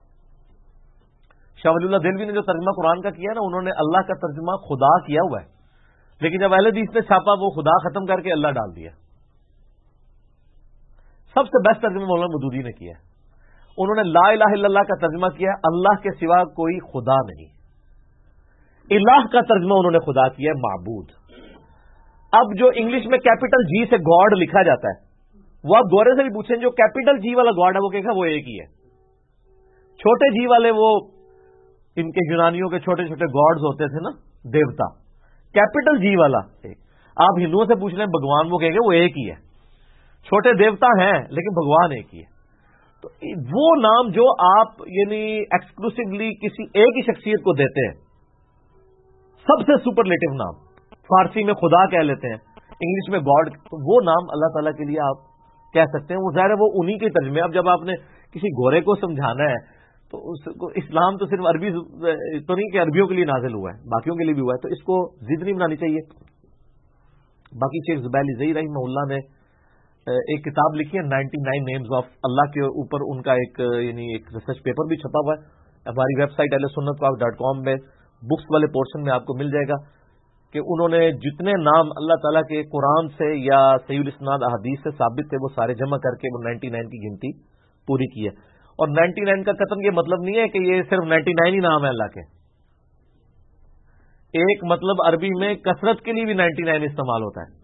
شاہ ولی اللہ دہلوی نے جو ترجمہ قرآن کا کیا نا، انہوں نے اللہ کا ترجمہ خدا کیا ہوا ہے، لیکن جب اہل حدیث نے چھاپا وہ خدا ختم کر کے اللہ ڈال دیا۔ سب سے بیسٹ ترجمہ مولانا مودودی نے کیا ہے، انہوں نے لا الہ الا اللہ کا ترجمہ کیا ہے، اللہ کے سوا کوئی خدا نہیں۔ الہ کا ترجمہ انہوں نے خدا کیا ہے، معبود۔ اب جو انگلش میں کیپٹل جی سے گاڈ لکھا جاتا ہے، وہ آپ گورے سے بھی پوچھیں، جو کیپٹل جی والا گاڈ ہے وہ کہے گا وہ ایک ہی ہے۔ چھوٹے جی والے وہ ان کے یونانیوں کے چھوٹے چھوٹے گاڈز ہوتے تھے نا، دیوتا، کیپٹل جی والا ایک۔ آپ ہندوؤں سے پوچھ لیں بھگوان، وہ کہیں گے وہ ایک ہی ہے۔ چھوٹے دیوتا ہیں لیکن بھگوان ایک ہی ہے۔ تو وہ نام جو آپ یعنی ایکسکلوسیولی کسی ایک ہی شخصیت کو دیتے ہیں، سب سے سپرلیٹو نام، فارسی میں خدا کہہ لیتے ہیں، انگلش میں گاڈ، تو وہ نام اللہ تعالیٰ کے لیے آپ کہہ سکتے ہیں۔ وہ ظاہر ہے وہ انہی کے ترجمے۔ اب جب آپ نے کسی گورے کو سمجھانا ہے تو اس کو اسلام تو صرف عربی تو نہیں کہ عربیوں کے لیے نازل ہوا ہے، باقیوں کے لیے بھی ہوا ہے، تو اس کو ضد نہیں بنانی چاہیے۔ باقی شیخ زبیلی زئی رحمہ اللہ نے ایک کتاب لکھی ہے 99 نیمز آف اللہ کے اوپر، ان کا ایک یعنی ایک ریسرچ پیپر بھی چھپا ہوا ہے ہماری ویب سائٹ ahlsunnatpak.com میں بکس والے پورشن میں آپ کو مل جائے گا، کہ انہوں نے جتنے نام اللہ تعالیٰ کے قرآن سے یا صحیح الاسناد احادیث سے ثابت تھے وہ سارے جمع کر کے وہ 99 کی گنتی پوری کی ہے۔ اور 99 کا قطن یہ مطلب نہیں ہے کہ یہ صرف 99 ہی نام ہے اللہ کے. ایک مطلب عربی میں کثرت کے لیے بھی 99 استعمال ہوتا ہے.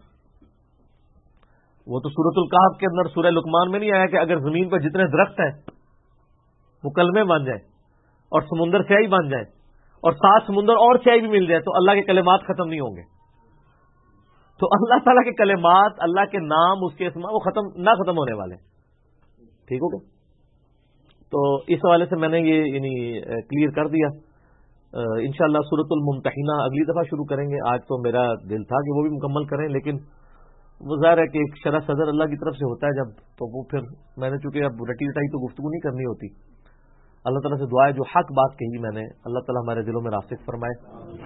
وہ تو سورۃ الکہف کے اندر سورہ لقمان میں نہیں آیا کہ اگر زمین پر جتنے درخت ہیں وہ کلمے بن جائیں اور سمندر سیاہی بن جائے اور 7 سمندر اور سیاہی بھی مل جائے تو اللہ کے کلمات ختم نہیں ہوں گے. تو اللہ تعالیٰ کے کلمات، اللہ کے نام، اس کے اسماء وہ ختم ہونے والے. ٹھیک ہو گیا؟ تو اس حوالے سے میں نے یہ کلیئر کر دیا. انشاءاللہ سورۃ الممتحنہ اگلی دفعہ شروع کریں گے. آج تو میرا دل تھا کہ وہ بھی مکمل کریں، لیکن وہ ظاہر ہے کہ ایک شرح صدر اللہ کی طرف سے ہوتا ہے جب، تو وہ پھر میں نے چونکہ اب رٹی رٹائی تو گفتگو نہیں کرنی ہوتی. اللہ تعالیٰ سے دعا ہے جو حق بات کہی میں نے، اللہ تعالیٰ ہمارے دلوں میں راسخ فرمائے.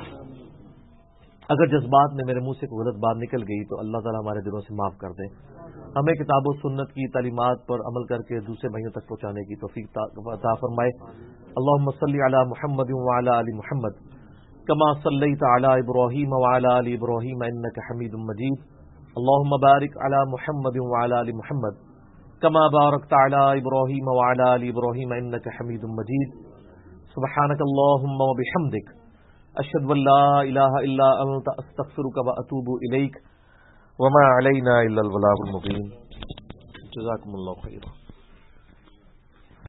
اگر جذبات میں میرے منہ سے کوئی غلط بات نکل گئی تو اللہ تعالیٰ ہمارے دلوں سے معاف کر دے. ہمیں کتاب و سنت کی تعلیمات پر عمل کر کے دوسرے بھائیوں تک پہنچانے کی توفیق عطا فرمائے. اللہم صلی علی محمد وعلی آل محمد کما صلیت علی ابراہیم وعلی آل ابراہیم انک حمید مجید. اللہم بارک علی محمد وعلی آل محمد کما بارکت علی ابراہیم وعلی آل ابراہیم انک حمید مجید. سبحانک اللہم وبحمدک اشہد ان لا الہ الا انت استغفرک واتوب الیک وما علینا الا البلاغ المبین. جزاکم اللہ خیرا.